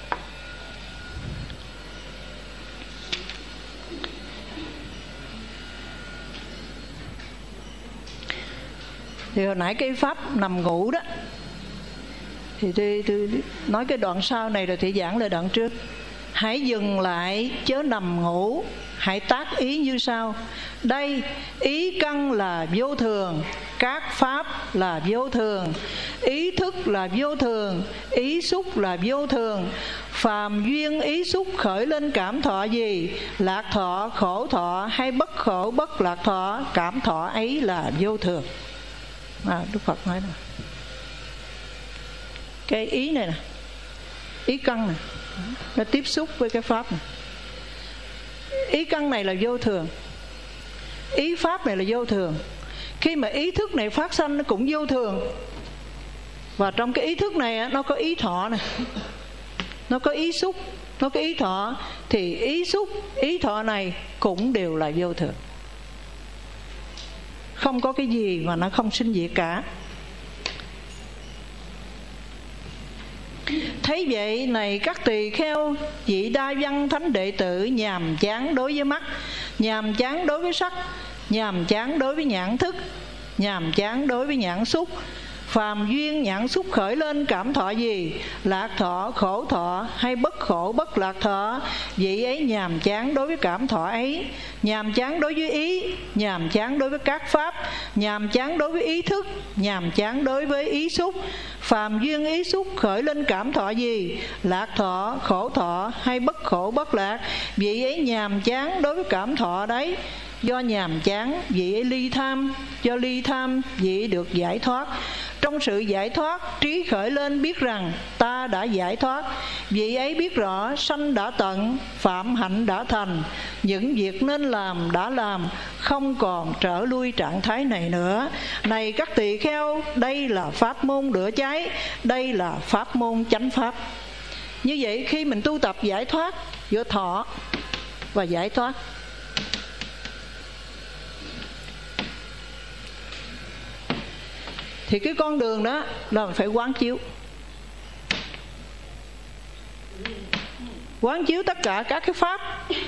Thì hồi nãy cái pháp nằm ngủ đó, thì tôi nói cái đoạn sau này rồi thì giảng lại đoạn trước. Hãy dừng lại chớ nằm ngủ, hãy tác ý như sau. Đây, ý căn là vô thường, các pháp là vô thường, ý thức là vô thường, ý xúc là vô thường. Phàm duyên ý xúc khởi lên cảm thọ gì, lạc thọ, khổ thọ hay bất khổ bất lạc thọ, cảm thọ ấy là vô thường. Đức Phật nói nè, cái ý này nè, ý căn này, nó tiếp xúc với cái pháp này. Ý căn này là vô thường, ý pháp này là vô thường. Khi mà ý thức này phát sanh nó cũng vô thường. Và trong cái ý thức này nó có ý thọ này, nó có ý xúc, nó có ý thọ. Thì ý xúc, ý thọ này cũng đều là vô thường. Không có cái gì mà nó không sinh diệt cả. Thấy vậy này các tỳ kheo, vị đa văn thánh đệ tử nhàm chán đối với mắt, nhàm chán đối với sắc, nhàm chán đối với nhãn thức, nhàm chán đối với nhãn xúc. Phàm duyên nhãn xúc khởi lên cảm thọ gì, lạc thọ, khổ thọ hay bất khổ bất lạc thọ, vị ấy nhàm chán đối với cảm thọ ấy, nhàm chán đối với ý, nhàm chán đối với các pháp, nhàm chán đối với ý thức, nhàm chán đối với ý xúc. Phàm duyên ý xúc khởi lên cảm thọ gì, lạc thọ, khổ thọ hay bất khổ bất lạc, vị ấy nhàm chán đối với cảm thọ đấy. Do nhàm chán vị ấy ly tham, do ly tham vị ấy được giải thoát. Trong sự giải thoát, trí khởi lên biết rằng ta đã giải thoát. Vị ấy biết rõ sanh đã tận, phạm hạnh đã thành, những việc nên làm đã làm, không còn trở lui trạng thái này nữa. Này các tỳ kheo, đây là pháp môn lửa cháy, đây là pháp môn chánh pháp. Như vậy khi mình tu tập giải thoát giữa thọ và giải thoát, thì cái con đường đó là mình phải quán chiếu. Quán chiếu tất cả các cái pháp,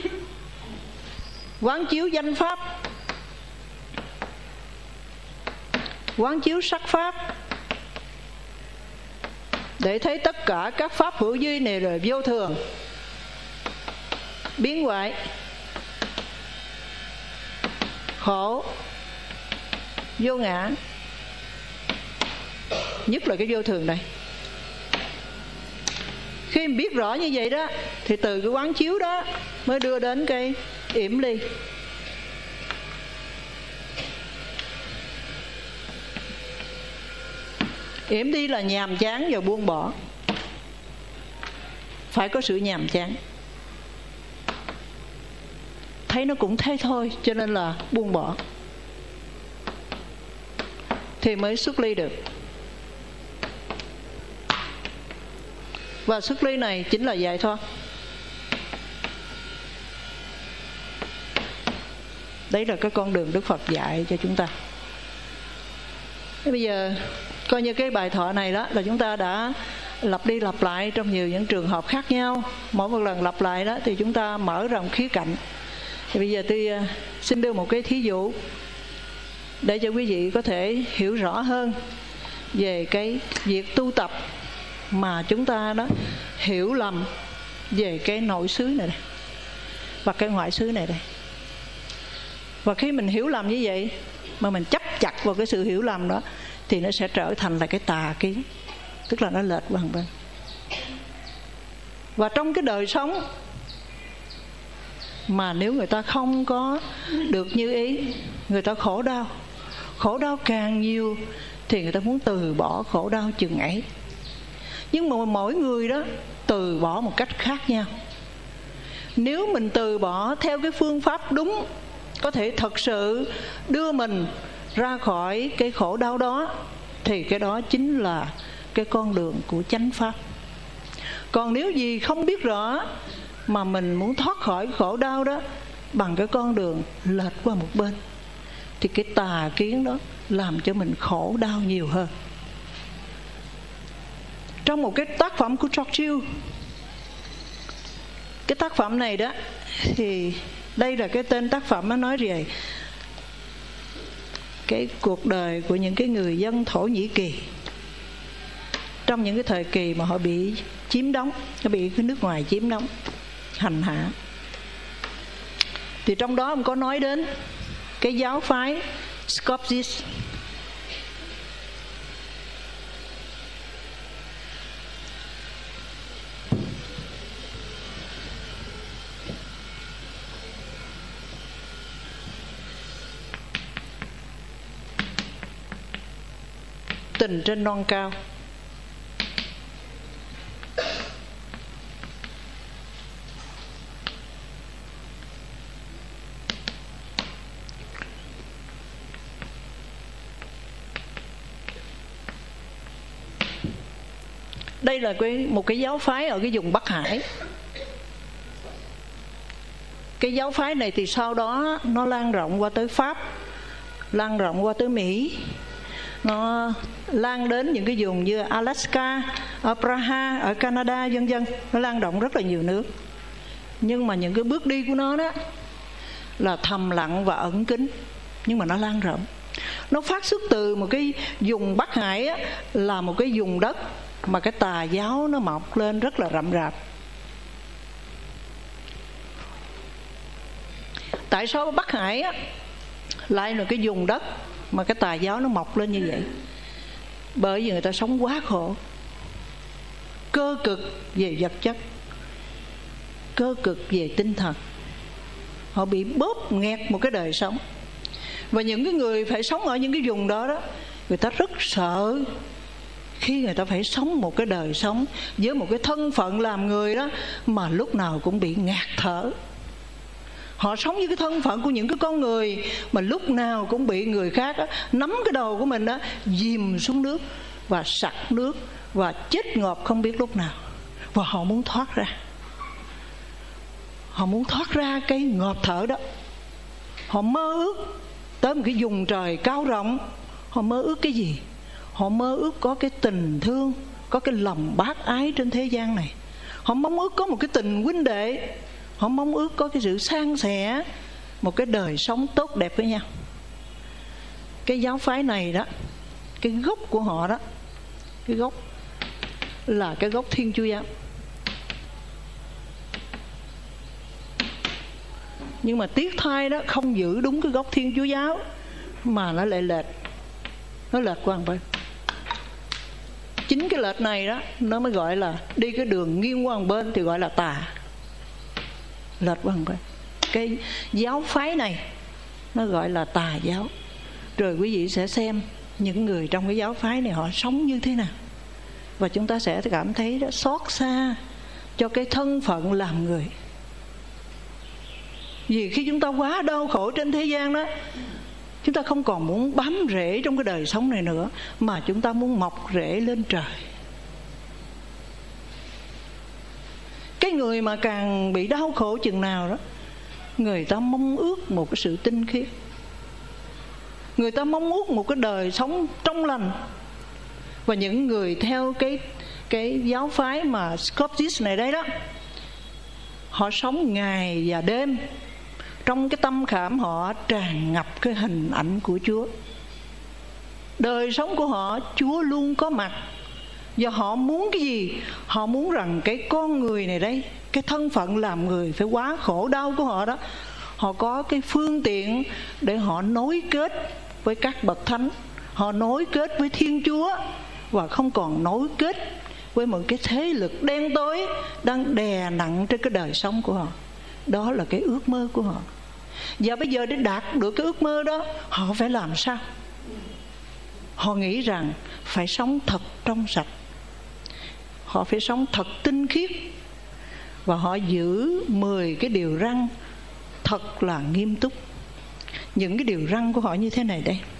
quán chiếu danh pháp, quán chiếu sắc pháp, để thấy tất cả các pháp hữu duy này là vô thường, biến hoại, khổ, vô ngã. Nhất là cái vô thường này. Khi mình biết rõ như vậy đó, thì từ cái quán chiếu đó mới đưa đến cái yểm ly. Yểm đi là nhàm chán và buông bỏ. Phải có sự nhàm chán, thấy nó cũng thế thôi, cho nên là buông bỏ thì mới xuất ly được. Và xuất ly này chính là giải thoát. Đấy là cái con đường Đức Phật dạy cho chúng ta. Thế bây giờ coi như cái bài thoại này đó là chúng ta đã lặp đi lặp lại trong nhiều những trường hợp khác nhau. Mỗi một lần lặp lại đó thì chúng ta mở rộng khía cạnh. Thì bây giờ tôi xin đưa một cái thí dụ để cho quý vị có thể hiểu rõ hơn về cái việc tu tập mà chúng ta đó hiểu lầm về cái nội xứ này và cái ngoại xứ này đây. Và khi mình hiểu lầm như vậy mà mình chấp chặt vào cái sự hiểu lầm đó thì nó sẽ trở thành là cái tà kiến, tức là nó lệch qua một bên. Và trong cái đời sống mà nếu người ta không có được như ý, người ta khổ đau càng nhiều thì người ta muốn từ bỏ khổ đau chừng ấy. Nhưng mà mỗi người đó từ bỏ một cách khác nhau. Nếu mình từ bỏ theo cái phương pháp đúng, có thể thật sự đưa mình ra khỏi cái khổ đau đó, thì cái đó chính là cái con đường của chánh pháp. Còn nếu gì không biết rõ mà mình muốn thoát khỏi khổ đau đó bằng cái con đường lệch qua một bên, thì cái tà kiến đó làm cho mình khổ đau nhiều hơn. Trong một cái tác phẩm của Churchill, cái tác phẩm này đó, thì đây là cái tên tác phẩm nó nói về cái cuộc đời của những cái người dân Thổ Nhĩ Kỳ trong những cái thời kỳ mà họ bị chiếm đóng, họ bị cái nước ngoài chiếm đóng, hành hạ. Thì trong đó ông có nói đến cái giáo phái Skopje. Tình trên non cao. Đây là một cái giáo phái ở cái vùng Bắc Hải. Cái giáo phái này thì sau đó nó lan rộng qua tới Pháp, lan rộng qua tới Mỹ, nó lan đến những cái vùng như Alaska, ở Praha, ở Canada, vân vân. Nó lan rộng rất là nhiều nước. Nhưng mà những cái bước đi của nó đó là thầm lặng và ẩn kín, nhưng mà nó lan rộng. Nó phát xuất từ một cái vùng Bắc Hải á, là một cái vùng đất mà cái tà giáo nó mọc lên rất là rậm rạp. Tại sao Bắc Hải á, lại là cái vùng đất mà cái tà giáo nó mọc lên như vậy? Bởi vì người ta sống quá khổ, cơ cực về vật chất, cơ cực về tinh thần. Họ bị bóp nghẹt một cái đời sống. Và những cái người phải sống ở những cái vùng đó đó, người ta rất sợ khi người ta phải sống một cái đời sống với một cái thân phận làm người đó mà lúc nào cũng bị ngạt thở. Họ sống với cái thân phận của những cái con người mà lúc nào cũng bị người khác á, nắm cái đầu của mình đó, dìm xuống nước và sặc nước và chết ngộp không biết lúc nào. Và họ muốn thoát ra. Họ muốn thoát ra cái ngộp thở đó. Họ mơ ước tới một cái vùng trời cao rộng. Họ mơ ước cái gì? Họ mơ ước có cái tình thương, có cái lòng bác ái trên thế gian này. Họ mong ước có một cái tình huynh đệ. Họ mong ước có cái sự san sẻ, một cái đời sống tốt đẹp với nhau. Cái giáo phái này đó, cái gốc của họ đó, cái gốc là cái gốc Thiên Chúa giáo. Nhưng mà tiếc thay đó, không giữ đúng cái gốc Thiên Chúa giáo mà nó lại lệch. Nó lệch qua một bên. Chính cái lệch này đó, nó mới gọi là đi cái đường nghiêng qua một bên thì gọi là tà. Lệch qua một bên. Cái giáo phái này nó gọi là tà giáo. Rồi quý vị sẽ xem những người trong cái giáo phái này họ sống như thế nào. Và chúng ta sẽ cảm thấy đó, xót xa cho cái thân phận làm người. Vì khi chúng ta quá đau khổ trên thế gian đó, chúng ta không còn muốn bám rễ trong cái đời sống này nữa, mà chúng ta muốn mọc rễ lên trời. Cái người mà càng bị đau khổ chừng nào đó, người ta mong ước một cái sự tinh khiết, người ta mong ước một cái đời sống trong lành. Và những người theo cái giáo phái mà Scottish này đây đó, họ sống ngày và đêm, trong cái tâm khảm họ tràn ngập cái hình ảnh của Chúa. Đời sống của họ Chúa luôn có mặt. Và họ muốn cái gì? Họ muốn rằng cái con người này đây, cái thân phận làm người phải quá khổ đau của họ đó, họ có cái phương tiện để họ nối kết với các bậc thánh, họ nối kết với Thiên Chúa, và không còn nối kết với một cái thế lực đen tối đang đè nặng trên cái đời sống của họ. Đó là cái ước mơ của họ. Và bây giờ để đạt được cái ước mơ đó, họ phải làm sao? Họ nghĩ rằng phải sống thật trong sạch, họ phải sống thật tinh khiết, và họ giữ 10 cái điều răn thật là nghiêm túc. Những cái điều răn của họ như thế này đây.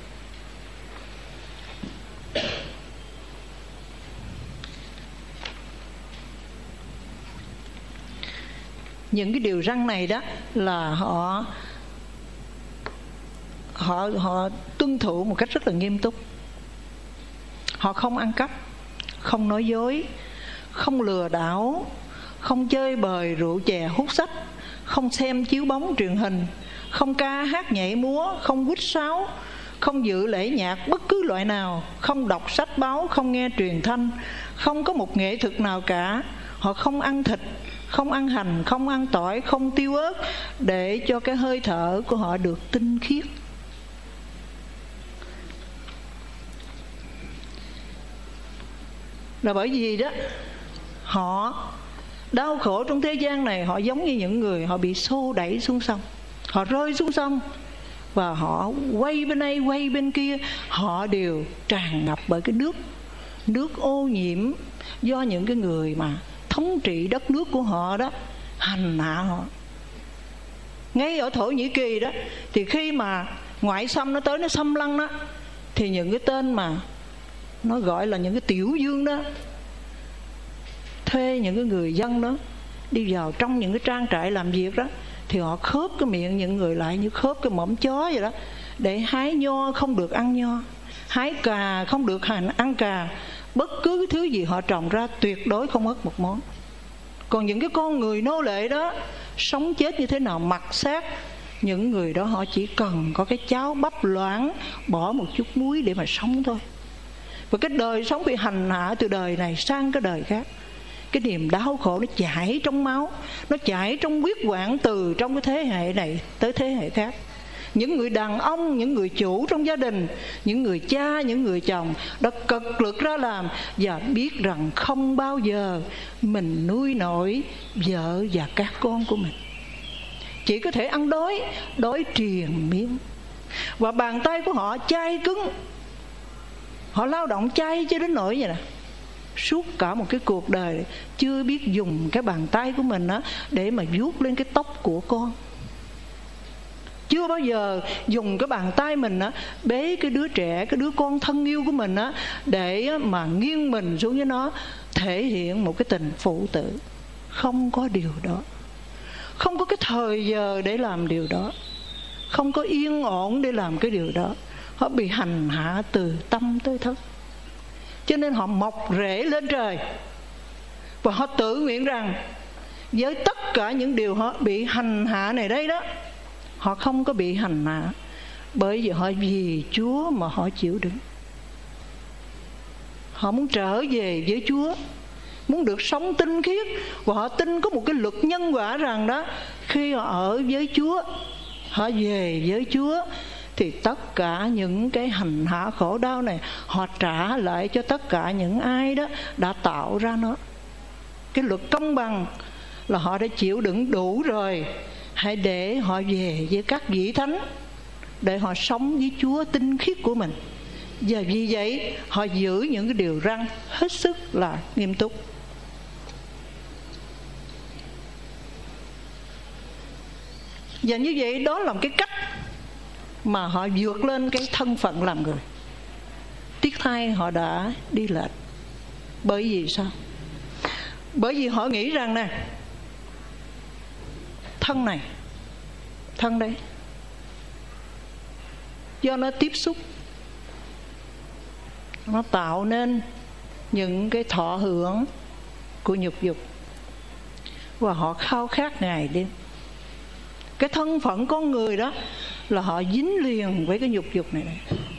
Những cái điều răn này đó là họ tuân thủ một cách rất là nghiêm túc. Họ không ăn cắp, không nói dối, không lừa đảo, không chơi bời rượu chè hút sách, không xem chiếu bóng truyền hình, không ca hát nhảy múa, không huýt sáo, không dự lễ nhạc bất cứ loại nào, không đọc sách báo, không nghe truyền thanh, không có một nghệ thuật nào cả. Họ không ăn thịt, không ăn hành, không ăn tỏi, không tiêu ớt, để cho cái hơi thở của họ được tinh khiết. Là bởi vì đó, họ đau khổ trong thế gian này, họ giống như những người họ bị xô đẩy xuống sông. Họ rơi xuống sông và họ quay bên đây quay bên kia, họ đều tràn ngập bởi cái nước ô nhiễm do những cái người mà thống trị đất nước của họ đó hành hạ họ. Ngay ở Thổ Nhĩ Kỳ đó, thì khi mà ngoại xâm nó tới, nó xâm lăng đó, thì những cái tên mà nó gọi là những cái tiểu vương đó thuê những cái người dân đó đi vào trong những cái trang trại làm việc đó, thì họ khớp cái miệng những người lại như khớp cái mõm chó vậy đó, để hái nho không được ăn nho, hái cà không được ăn cà, bất cứ thứ gì họ trồng ra tuyệt đối không mất một món. Còn những cái con người nô lệ đó, sống chết như thế nào mặc xác, những người đó họ chỉ cần có cái cháo bắp loãng, bỏ một chút muối để mà sống thôi. Và cái đời sống bị hành hạ từ đời này sang cái đời khác. Cái niềm đau khổ nó chảy trong máu, nó chảy trong huyết quản, từ trong cái thế hệ này tới thế hệ khác. Những người đàn ông, những người chủ trong gia đình, những người cha, những người chồng đã cực lực ra làm và biết rằng không bao giờ mình nuôi nổi vợ và các con của mình. Chỉ có thể ăn đói triền miên. Và bàn tay của họ chai cứng. Họ lao động chay cho đến nỗi vậy nè, suốt cả một cái cuộc đời chưa biết dùng cái bàn tay của mình á để mà vuốt lên cái tóc của con. Chưa bao giờ dùng cái bàn tay mình á bế cái đứa trẻ, cái đứa con thân yêu của mình á, để mà nghiêng mình xuống với nó, thể hiện một cái tình phụ tử. Không có điều đó. Không có cái thời giờ để làm điều đó. Không có yên ổn để làm cái điều đó. Họ bị hành hạ từ tâm tới thân, cho nên họ mọc rễ lên trời. Và họ tự nguyện rằng với tất cả những điều họ bị hành hạ này đây đó, họ không có bị hành hạ, bởi vì họ vì Chúa mà họ chịu đựng. Họ muốn trở về với Chúa, muốn được sống tinh khiết. Và họ tin có một cái luật nhân quả rằng đó, khi họ ở với Chúa, họ về với Chúa, thì tất cả những cái hành hạ khổ đau này họ trả lại cho tất cả những ai đó đã tạo ra nó. Cái luật công bằng là họ đã chịu đựng đủ rồi. Hãy để họ về với các vị thánh, để họ sống với Chúa tinh khiết của mình, Và vì vậy họ giữ những cái điều răn hết sức là nghiêm túc. Và như vậy đó là một cái cách mà họ vượt lên cái thân phận làm người. Tiếc thay họ đã đi lệch. Bởi vì sao? Bởi vì họ nghĩ rằng nè, thân này, thân đây, do nó tiếp xúc, nó tạo nên những cái thọ hưởng của nhục dục, và họ khao khát ngày đêm. Cái thân phận con người đó là họ dính liền với cái nhục dục này.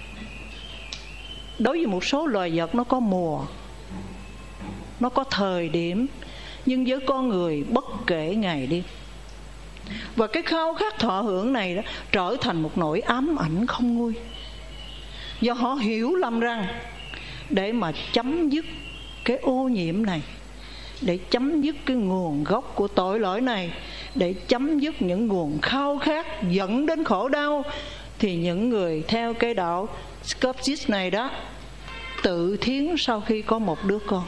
Đối với một số loài vật nó có mùa, nó có thời điểm, nhưng với con người bất kể ngày đêm. Và cái khao khát thọ hưởng này đó trở thành một nỗi ám ảnh không nguôi. Do họ hiểu lầm rằng để mà chấm dứt cái ô nhiễm này, để chấm dứt cái nguồn gốc của tội lỗi này, để chấm dứt những nguồn khao khát dẫn đến khổ đau, thì những người theo cái đạo Skepsis này đó tự thiến sau khi có một đứa con,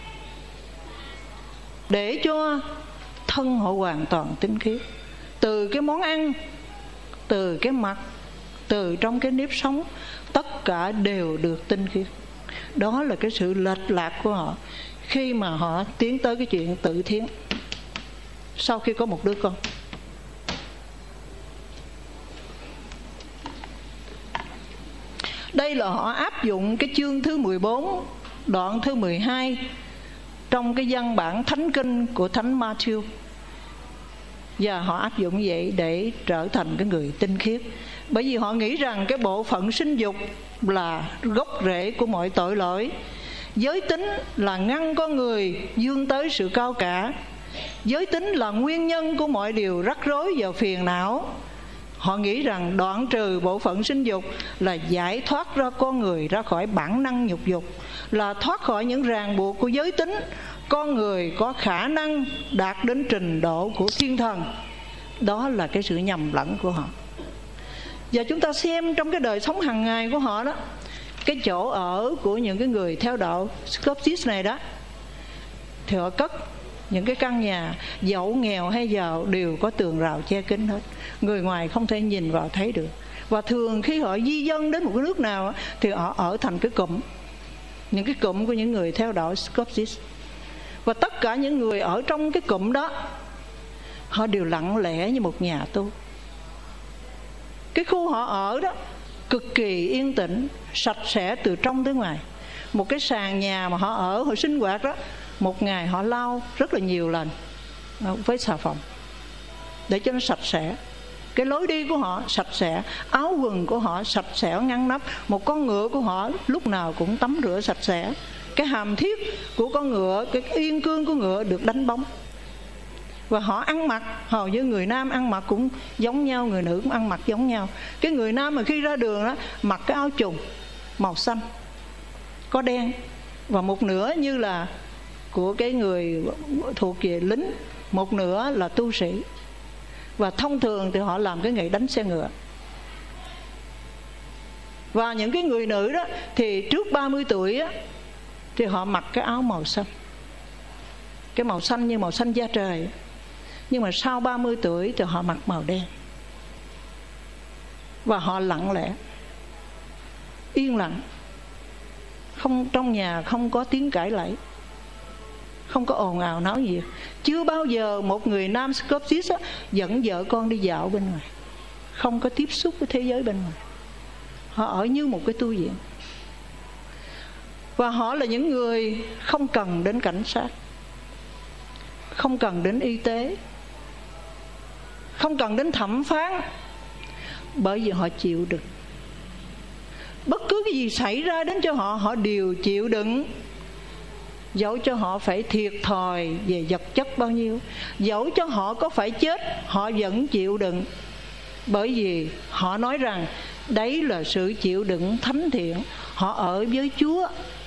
để cho thân họ hoàn toàn tinh khiết. Từ cái món ăn, từ cái mặt, từ trong cái nếp sống, tất cả đều được tinh khiết. Đó là cái sự lệch lạc của họ khi mà họ tiến tới cái chuyện tự thiến sau khi có một đứa con. Đây là họ áp dụng cái chương thứ 14, đoạn thứ 12 trong cái văn bản thánh kinh của Thánh Ma-thiêu. Và họ áp dụng vậy để trở thành cái người tinh khiết. Bởi vì họ nghĩ rằng cái bộ phận sinh dục là gốc rễ của mọi tội lỗi. Giới tính là ngăn con người vươn tới sự cao cả. Giới tính là nguyên nhân của mọi điều rắc rối và phiền não. Họ nghĩ rằng đoạn trừ bộ phận sinh dục là giải thoát ra con người ra khỏi bản năng nhục dục, là thoát khỏi những ràng buộc của giới tính. Con người có khả năng đạt đến trình độ của thiên thần. Đó là cái sự nhầm lẫn của họ. Và chúng ta xem trong cái đời sống hàng ngày của họ đó, cái chỗ ở của những cái người theo đạo Skepsis này đó, thì họ cất những cái căn nhà dẫu nghèo hay giàu đều có tường rào che kín hết, người ngoài không thể nhìn vào thấy được. Và thường khi họ di dân đến một cái nước nào thì họ ở thành cái cụm, những cái cụm của những người theo đạo Skepsis. Và tất cả những người ở trong cái cụm đó, họ đều lặng lẽ như một nhà tu. Cái khu họ ở đó cực kỳ yên tĩnh, sạch sẽ từ trong tới ngoài. Một cái sàn nhà mà họ ở, họ sinh hoạt đó, một ngày họ lau rất là nhiều lần với xà phòng để cho nó sạch sẽ. Cái lối đi của họ sạch sẽ, áo quần của họ sạch sẽ ngăn nắp. Một con ngựa của họ lúc nào cũng tắm rửa sạch sẽ. Cái hàm thiết của con ngựa, cái yên cương của ngựa được đánh bóng. Và họ ăn mặc, hầu như người nam ăn mặc cũng giống nhau, người nữ cũng ăn mặc giống nhau. Cái người nam mà khi ra đường đó mặc cái áo trùng màu xanh có đen, và một nửa như là của cái người thuộc về lính, một nửa là tu sĩ. Và thông thường thì họ làm cái nghề đánh xe ngựa. Và những cái người nữ đó thì trước 30 tuổi á, thì họ mặc cái áo màu xanh, cái màu xanh như màu xanh da trời. Nhưng mà sau 30 tuổi thì họ mặc màu đen. Và họ lặng lẽ, yên lặng, không, trong nhà không có tiếng cãi lẫy, không có ồn ào náo nhiệt. Chưa bao giờ một người nam Skepsis dẫn vợ con đi dạo bên ngoài, không có tiếp xúc với thế giới bên ngoài. Họ ở như một cái tu viện. Và họ là những người không cần đến cảnh sát, không cần đến y tế, không cần đến thẩm phán, bởi vì họ chịu đựng. Bất cứ cái gì xảy ra đến cho họ, họ đều chịu đựng. Dẫu cho họ phải thiệt thòi về vật chất bao nhiêu, dẫu cho họ có phải chết, họ vẫn chịu đựng. Bởi vì họ nói rằng đấy là sự chịu đựng thánh thiện. Họ ở với Chúa.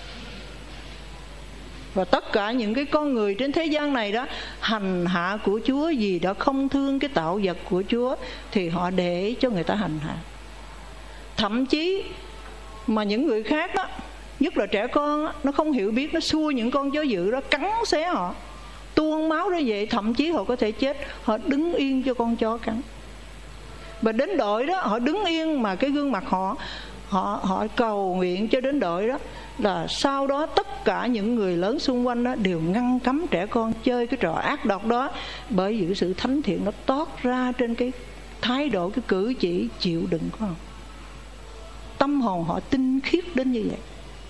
Và tất cả những cái con người trên thế gian này đó hành hạ của Chúa, vì đã không thương cái tạo vật của Chúa thì họ để cho người ta hành hạ. Thậm chí Mà những người khác đó, nhất là trẻ con đó, nó không hiểu biết, nó xua những con chó dữ đó, cắn xé họ, tuôn máu ra vậy, thậm chí họ có thể chết. Họ đứng yên cho con chó cắn. Và đến đội đó họ đứng yên, mà cái gương mặt họ cầu nguyện cho đến đội đó là sau đó tất cả những người lớn xung quanh đó đều ngăn cấm trẻ con chơi cái trò ác độc đó, bởi vì cái sự thánh thiện nó toát ra trên cái thái độ, cái cử chỉ chịu đựng của họ. Tâm hồn họ tinh khiết đến như vậy.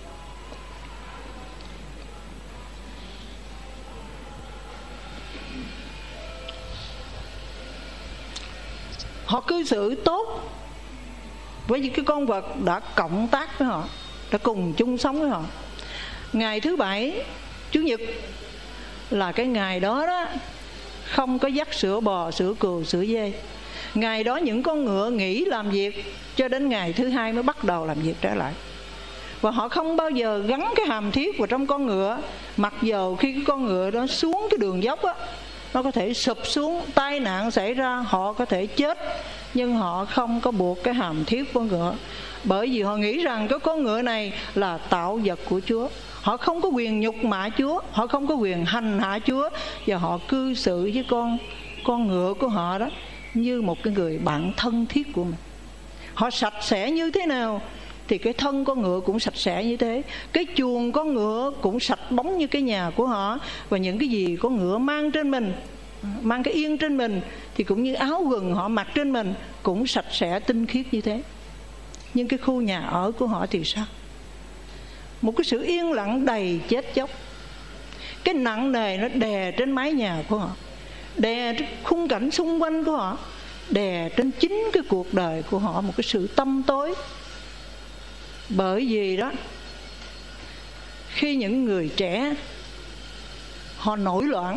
Họ cư xử tốt với những cái con vật đã cộng tác với họ, đã cùng chung sống với họ. Ngày thứ Bảy, Chủ nhật là cái ngày đó đó không có dắt sữa bò, sữa cừu, sữa dê. Ngày đó những con ngựa nghỉ làm việc cho đến ngày thứ Hai mới bắt đầu làm việc trở lại. Và họ không bao giờ gắn cái hàm thiết vào trong con ngựa, mặc dầu khi cái con ngựa đó xuống cái đường dốc á, nó có thể sụp xuống, tai nạn xảy ra, họ có thể chết, nhưng họ không có buộc cái hàm thiết con ngựa, bởi vì họ nghĩ rằng cái con ngựa này là tạo vật của Chúa. Họ không có quyền nhục mạ Chúa, họ không có quyền hành hạ Chúa, và họ cư xử với con ngựa của họ đó như một cái người bạn thân thiết của mình. Họ sạch sẽ như thế nào thì cái thân con ngựa cũng sạch sẽ như thế. Cái chuồng con ngựa cũng sạch bóng như cái nhà của họ. Và những cái gì con ngựa mang trên mình, mang cái yên trên mình, thì cũng như áo quần họ mặc trên mình cũng sạch sẽ tinh khiết như thế. Nhưng cái khu nhà ở của họ thì sao? Một cái sự yên lặng đầy chết chóc. Cái nặng nề nó đè trên mái nhà của họ, đè trên khung cảnh xung quanh của họ, đè trên chính cái cuộc đời của họ một cái sự tăm tối. Bởi vì đó, khi những người trẻ họ nổi loạn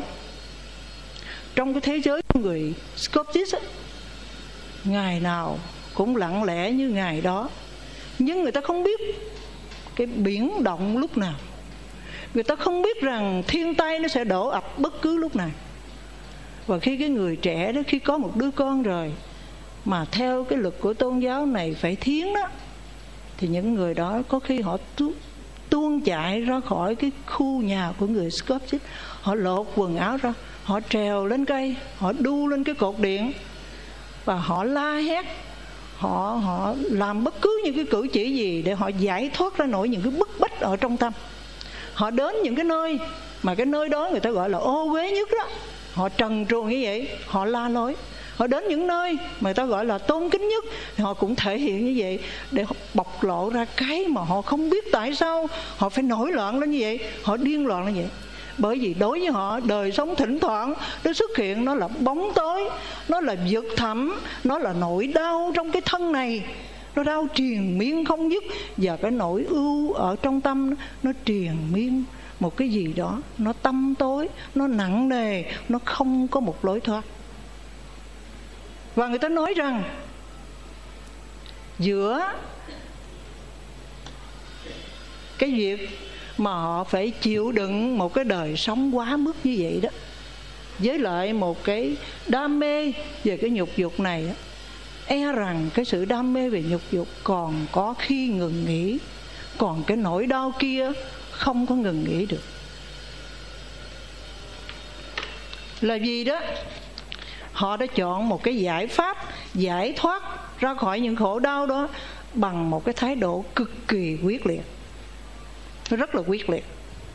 trong cái thế giới của người Scottish ấy, ngày nào cũng lặng lẽ như ngày đó. Nhưng người ta không biết cái biển động lúc nào, người ta không biết rằng thiên tai nó sẽ đổ ập bất cứ lúc nào. Và khi cái người trẻ đó, khi có một đứa con rồi mà theo cái luật của tôn giáo này phải thiến đó, thì những người đó có khi họ tuôn chạy ra khỏi cái khu nhà của người Scottish. Họ lột quần áo ra, họ trèo lên cây, họ đu lên cái cột điện, và họ la hét, họ làm bất cứ những cái cử chỉ gì để họ giải thoát ra nổi những cái bức bách ở trong tâm. Họ đến những cái nơi mà cái nơi đó người ta gọi là ô uế nhất đó, họ trần truồng như vậy, họ la lối. Họ đến những nơi mà người ta gọi là tôn kính nhất thì họ cũng thể hiện như vậy, để họ bộc lộ ra cái mà họ không biết tại sao họ phải nổi loạn lên như vậy, họ điên loạn lên như vậy. Bởi vì đối với họ, đời sống thỉnh thoảng nó xuất hiện, nó là bóng tối, nó là vực thẳm, nó là nỗi đau trong cái thân này, nó đau triền miên không dứt. Và cái nỗi ưu ở trong tâm nó triền miên một cái gì đó, nó tăm tối, nó nặng nề, nó không có một lối thoát. Và người ta nói rằng giữa cái việc mà họ phải chịu đựng một cái đời sống quá mức như vậy đó, với lại một cái đam mê về cái nhục dục này, e rằng cái sự đam mê về nhục dục còn có khi ngừng nghỉ, còn cái nỗi đau kia không có ngừng nghỉ được. Là vì đó, họ đã chọn một cái giải pháp giải thoát ra khỏi những khổ đau đó bằng một cái thái độ cực kỳ quyết liệt. Nó rất là quyết liệt.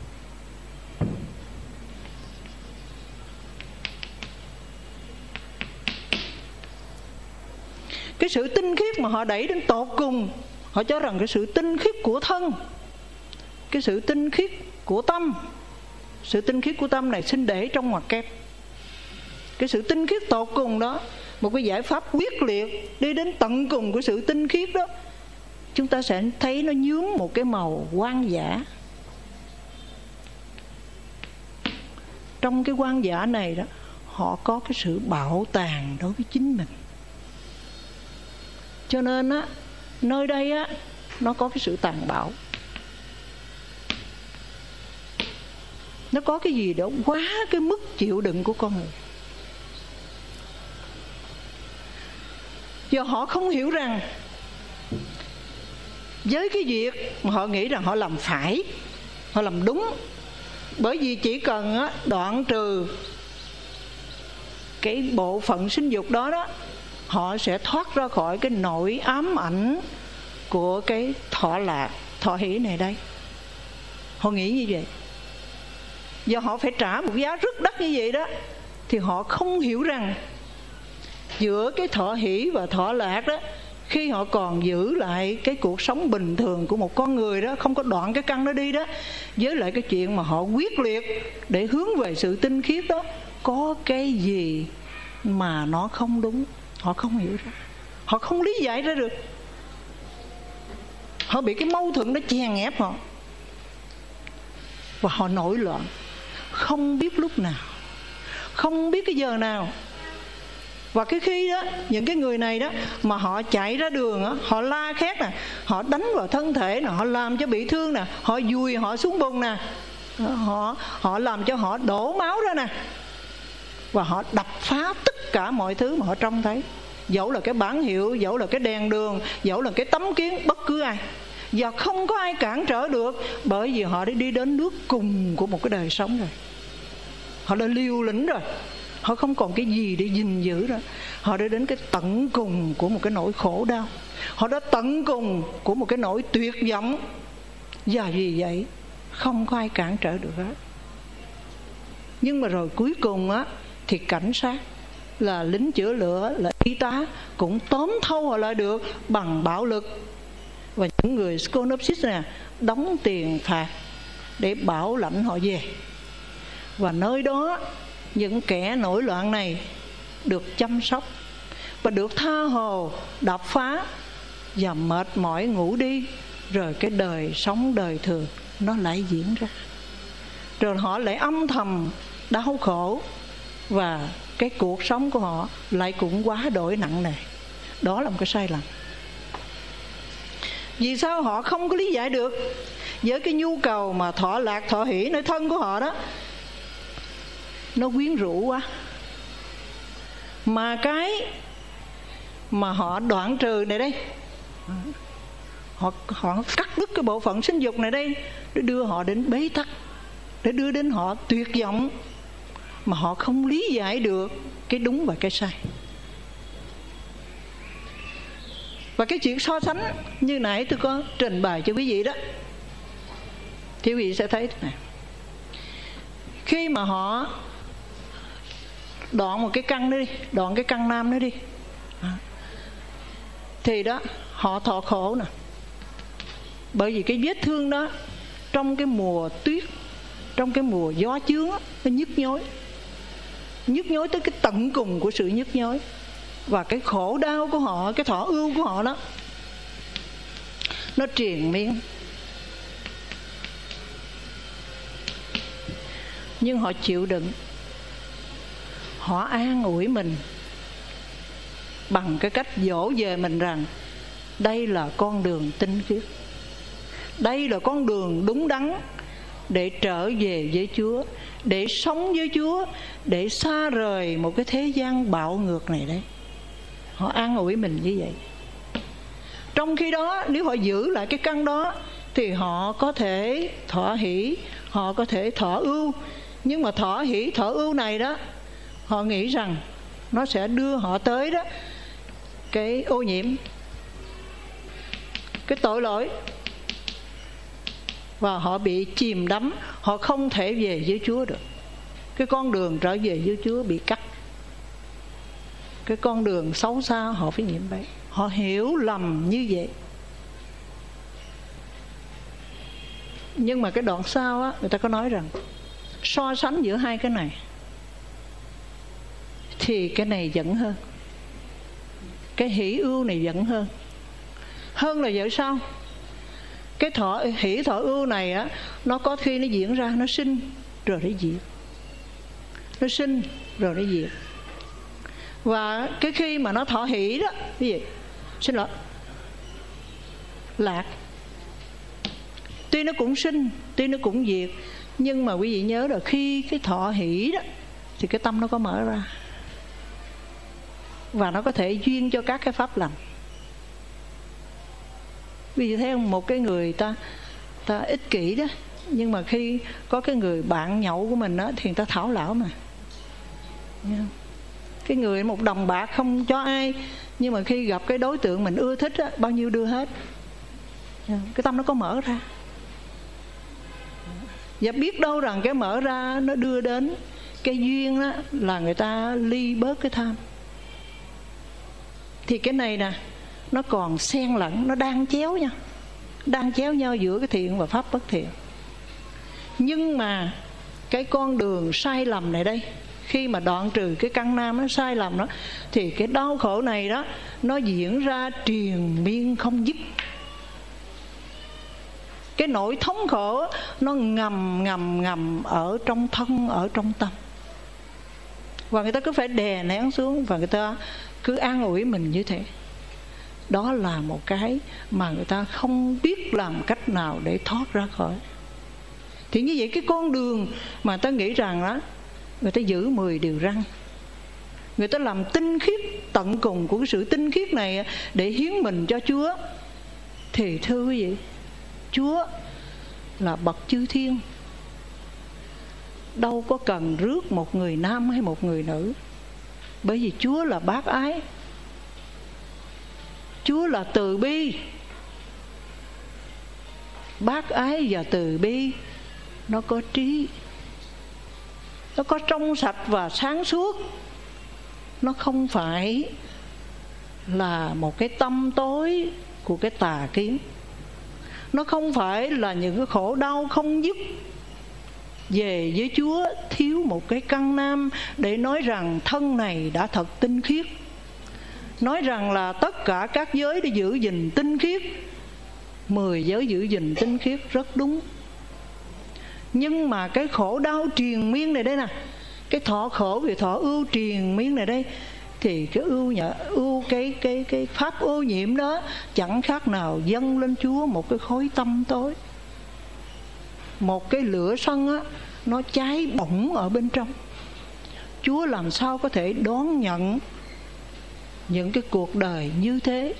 Cái sự tinh khiết mà họ đẩy đến tột cùng, họ cho rằng cái sự tinh khiết của thân, cái sự tinh khiết của tâm, sự tinh khiết của tâm này xin để trong ngoặc kép. Cái sự tinh khiết tột cùng đó, một cái giải pháp quyết liệt đi đến tận cùng của sự tinh khiết đó, chúng ta sẽ thấy nó nhuốm một cái màu hoang dã. Trong cái hoang dã này đó, họ có cái sự bạo tàn đối với chính mình. Cho nên á, nơi đây á, nó có cái sự tàn bạo. Nó có cái gì đó quá cái mức chịu đựng của con người. Do họ không hiểu rằng với cái việc mà họ nghĩ rằng họ làm phải, họ làm đúng. Bởi vì chỉ cần đoạn trừ cái bộ phận sinh dục đó đó, họ sẽ thoát ra khỏi cái nỗi ám ảnh của cái thọ lạc, thọ hỷ này đây. Họ nghĩ như vậy. Do họ phải trả một giá rất đắt như vậy đó, thì họ không hiểu rằng giữa cái thọ hỷ và thọ lạc đó, khi họ còn giữ lại cái cuộc sống bình thường của một con người đó, không có đoạn cái căn đó đi đó, với lại cái chuyện mà họ quyết liệt để hướng về sự tinh khiết đó, có cái gì mà nó không đúng. Họ không hiểu ra, họ không lý giải ra được. Họ bị cái mâu thuẫn đó chèn ép họ, và họ nổi loạn, không biết lúc nào, không biết cái giờ nào. Và cái khi đó, những cái người này đó mà họ chạy ra đường đó, họ la khét nè, họ đánh vào thân thể nè, họ làm cho bị thương nè, họ dùi họ xuống bùn nè, họ làm cho họ đổ máu ra nè, và họ đập phá tất cả mọi thứ mà họ trông thấy, dẫu là cái bảng hiệu, dẫu là cái đèn đường, dẫu là cái tấm kiến, bất cứ ai. Và không có ai cản trở được, bởi vì họ đã đi đến nước cùng của một cái đời sống rồi. Họ đã liều lĩnh rồi, họ không còn cái gì để gìn giữ rồi. Họ đã đến cái tận cùng của một cái nỗi khổ đau, họ đã tận cùng của một cái nỗi tuyệt vọng. Và vì vậy không có ai cản trở được hết. Nhưng mà rồi cuối cùng á, thì cảnh sát, là lính chữa lửa, là y tá, cũng tóm thâu họ lại được bằng bạo lực. Và những người Skonopsis nè đóng tiền phạt để bảo lãnh họ về. Và nơi đó những kẻ nổi loạn này được chăm sóc và được tha hồ đập phá, và mệt mỏi ngủ đi. Rồi cái đời sống đời thường nó lại diễn ra, rồi họ lại âm thầm đau khổ, và cái cuộc sống của họ lại cũng quá đổi nặng nề. Đó là một cái sai lầm. Vì sao họ không có lý giải được với cái nhu cầu mà thọ lạc thọ hỷ nơi thân của họ đó, nó quyến rũ quá. Mà cái mà họ đoạn trừ này đây, họ cắt đứt cái bộ phận sinh dục này đây, để đưa họ đến bế tắc, để đưa đến họ tuyệt vọng, mà họ không lý giải được cái đúng và cái sai. Và cái chuyện so sánh như nãy tôi có trình bày cho quý vị đó, thì quý vị sẽ thấy thế này. Khi mà họ đoạn một cái căn đó đi, đoạn cái căn nam đó đi, thì đó họ thọ khổ nè. Bởi vì cái vết thương đó trong cái mùa tuyết, trong cái mùa gió chướng, nó nhức nhối tới cái tận cùng của sự nhức nhối. Và cái khổ đau của họ, cái thọ ưu của họ đó, nó triền miên. Nhưng họ chịu đựng, họ an ủi mình bằng cái cách dỗ về mình rằng đây là con đường tinh khiết, đây là con đường đúng đắn để trở về với Chúa, để sống với Chúa, để xa rời một cái thế gian bạo ngược này đấy. Họ an ủi mình như vậy. Trong khi đó, nếu họ giữ lại cái căn đó, thì họ có thể thọ hỷ, họ có thể thọ ưu. Nhưng mà thọ hỷ, thọ ưu này đó, họ nghĩ rằng nó sẽ đưa họ tới đó cái ô nhiễm, cái tội lỗi, và họ bị chìm đắm, họ không thể về với Chúa được. Cái con đường trở về với Chúa bị cắt, cái con đường xấu xa họ phải nhiễm bấy. Họ hiểu lầm như vậy. Nhưng mà cái đoạn sau á, người ta có nói rằng so sánh giữa hai cái này thì cái này dẫn hơn, cái hỷ ưu này dẫn hơn. Hơn là vậy sao? Cái thọ hỷ thọ ưu này á, nó có khi nó diễn ra, nó sinh rồi nó diệt, nó sinh rồi nó diệt. Và cái khi mà nó thọ hỷ đó, cái gì? Xin lỗi, lạc, tuy nó cũng sinh, tuy nó cũng diệt, nhưng mà quý vị nhớ là khi cái thọ hỷ đó thì cái tâm nó có mở ra, và nó có thể duyên cho các cái pháp lành. Vì thấy không, một cái người ta ích kỷ đó, nhưng mà khi có cái người bạn nhậu của mình đó thì người ta thảo lão mà. Cái người một đồng bạc không cho ai, nhưng mà khi gặp cái đối tượng mình ưa thích đó, bao nhiêu đưa hết. Cái tâm nó có mở ra. Và biết đâu rằng cái mở ra nó đưa đến cái duyên đó là người ta ly bớt cái tham. Thì cái này nè, nó còn xen lẫn, nó đang chéo nhau, đang chéo nhau giữa cái thiện và pháp bất thiện. Nhưng mà cái con đường sai lầm này đây, khi mà đoạn trừ cái căn nam nó sai lầm đó, thì cái đau khổ này đó nó diễn ra triền miên không dứt. Cái nỗi thống khổ nó ngầm ở trong thân, ở trong tâm. Và người ta cứ phải đè nén xuống, và người ta cứ an ủi mình như thế. Đó là một cái mà người ta không biết làm cách nào để thoát ra khỏi. Thì như vậy cái con đường mà ta nghĩ rằng đó, người ta giữ 10 điều răn, người ta làm tinh khiết tận cùng của cái sự tinh khiết này để hiến mình cho Chúa. Thì thưa quý vị, Chúa là bậc chư thiên, đâu có cần rước một người nam hay một người nữ. Bởi vì Chúa là bác ái, Chúa là từ bi. Bác ái và từ bi nó có trí, nó có trong sạch và sáng suốt. Nó không phải là một cái tâm tối của cái tà kiến. Nó không phải là những cái khổ đau không dứt. Về với Chúa thiếu một cái căn nam để nói rằng thân này đã thật tinh khiết, nói rằng là tất cả các giới để giữ gìn tinh khiết. 10 giới giữ gìn tinh khiết rất đúng. Nhưng mà cái khổ đau triền miên này đây nè, cái thọ khổ vì thọ ưu triền miên này đây, thì cái cái pháp ô nhiễm đó chẳng khác nào dâng lên Chúa một cái khối tâm tối. Một cái lửa sân á, nó cháy bỏng ở bên trong. Chúa làm sao có thể đón nhận những cái cuộc đời như thế?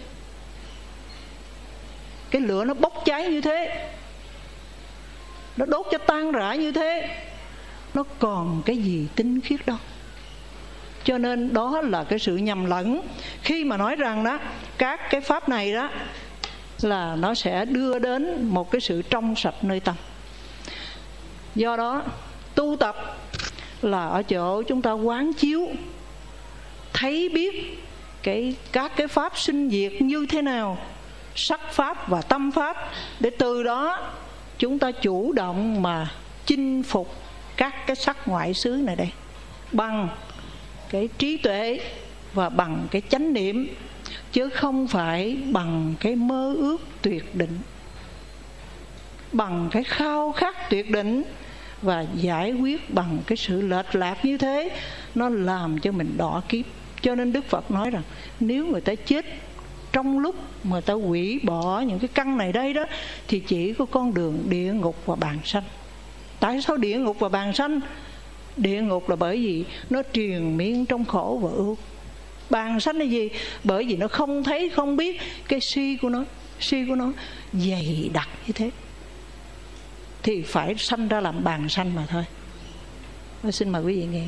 Cái lửa nó bốc cháy như thế, nó đốt cho tan rã như thế, nó còn cái gì tinh khiết đâu. Cho nên đó là cái sự nhầm lẫn khi mà nói rằng đó, các cái pháp này đó là nó sẽ đưa đến một cái sự trong sạch nơi tâm. Do đó tu tập là ở chỗ chúng ta quán chiếu, thấy biết các cái pháp sinh diệt như thế nào, sắc pháp và tâm pháp, để từ đó chúng ta chủ động mà chinh phục các cái sắc ngoại xứ này đây bằng cái trí tuệ và bằng cái chánh niệm, chứ không phải bằng cái mơ ước tuyệt định, bằng cái khao khát tuyệt định. Và giải quyết bằng cái sự lệch lạc như thế, nó làm cho mình đọa kiếp. Cho nên Đức Phật nói rằng nếu người ta chết trong lúc mà người ta hủy bỏ những cái căn này đây đó, thì chỉ có con đường địa ngục và bàn sanh. Tại sao địa ngục và bàn sanh? Địa ngục là bởi vì nó triền miên trong khổ và ưu. Bàn sanh là gì? Bởi vì nó không thấy không biết cái si của nó dày đặc như thế, thì phải sanh ra làm bàn sanh mà thôi. Xin mời quý vị nghe.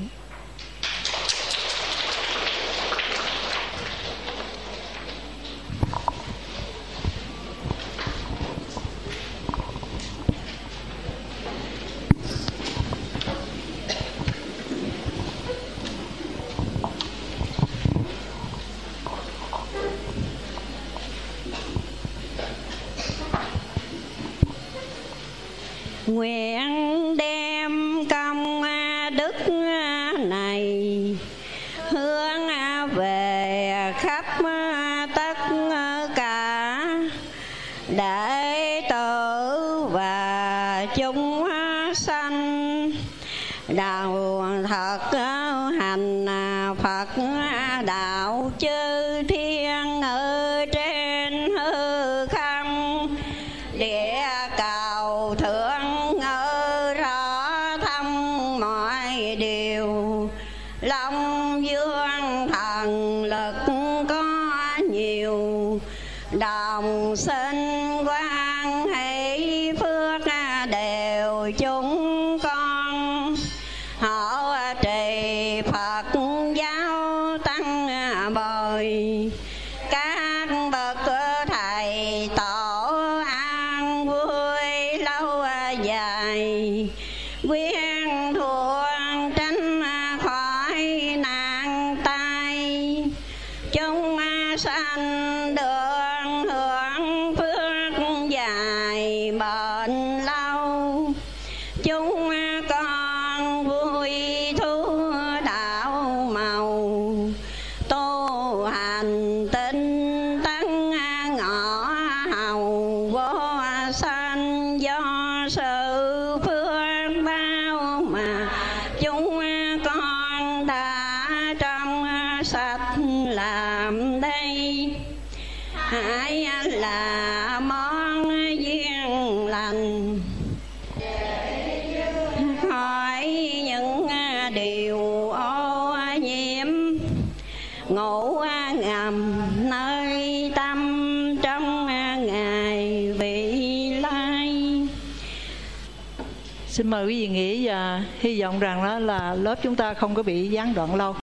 Nguyện đem công đức này hướng về khắp tất cả đệ tử và chúng sanh, đạo thật hành Phật đạo chư thiên ở trên hư không, địa cầu thượng ở rõ thăm mọi điều, Long Dương thần lực có nhiều, đồng sinh tăng bồi. Các bậc thầy tổ an vui lâu dài, quyên thuộc tránh khỏi nạn tai. Chúng sanh được hưởng phước dài bền lâu. Chúng con vui thú đạo màu, tu hành tinh tấn ngõ hầu vô sanh. Do sự phước bao mà chúng con đã trong sạch làm đây. Hãy là món duyên lành khỏi những điều ô nhiễm, ngủ ngầm nơi tâm trong ngày vị lai. Xin mời quý vị nghĩ và hy vọng rằng đó là lớp chúng ta không có bị gián đoạn lâu.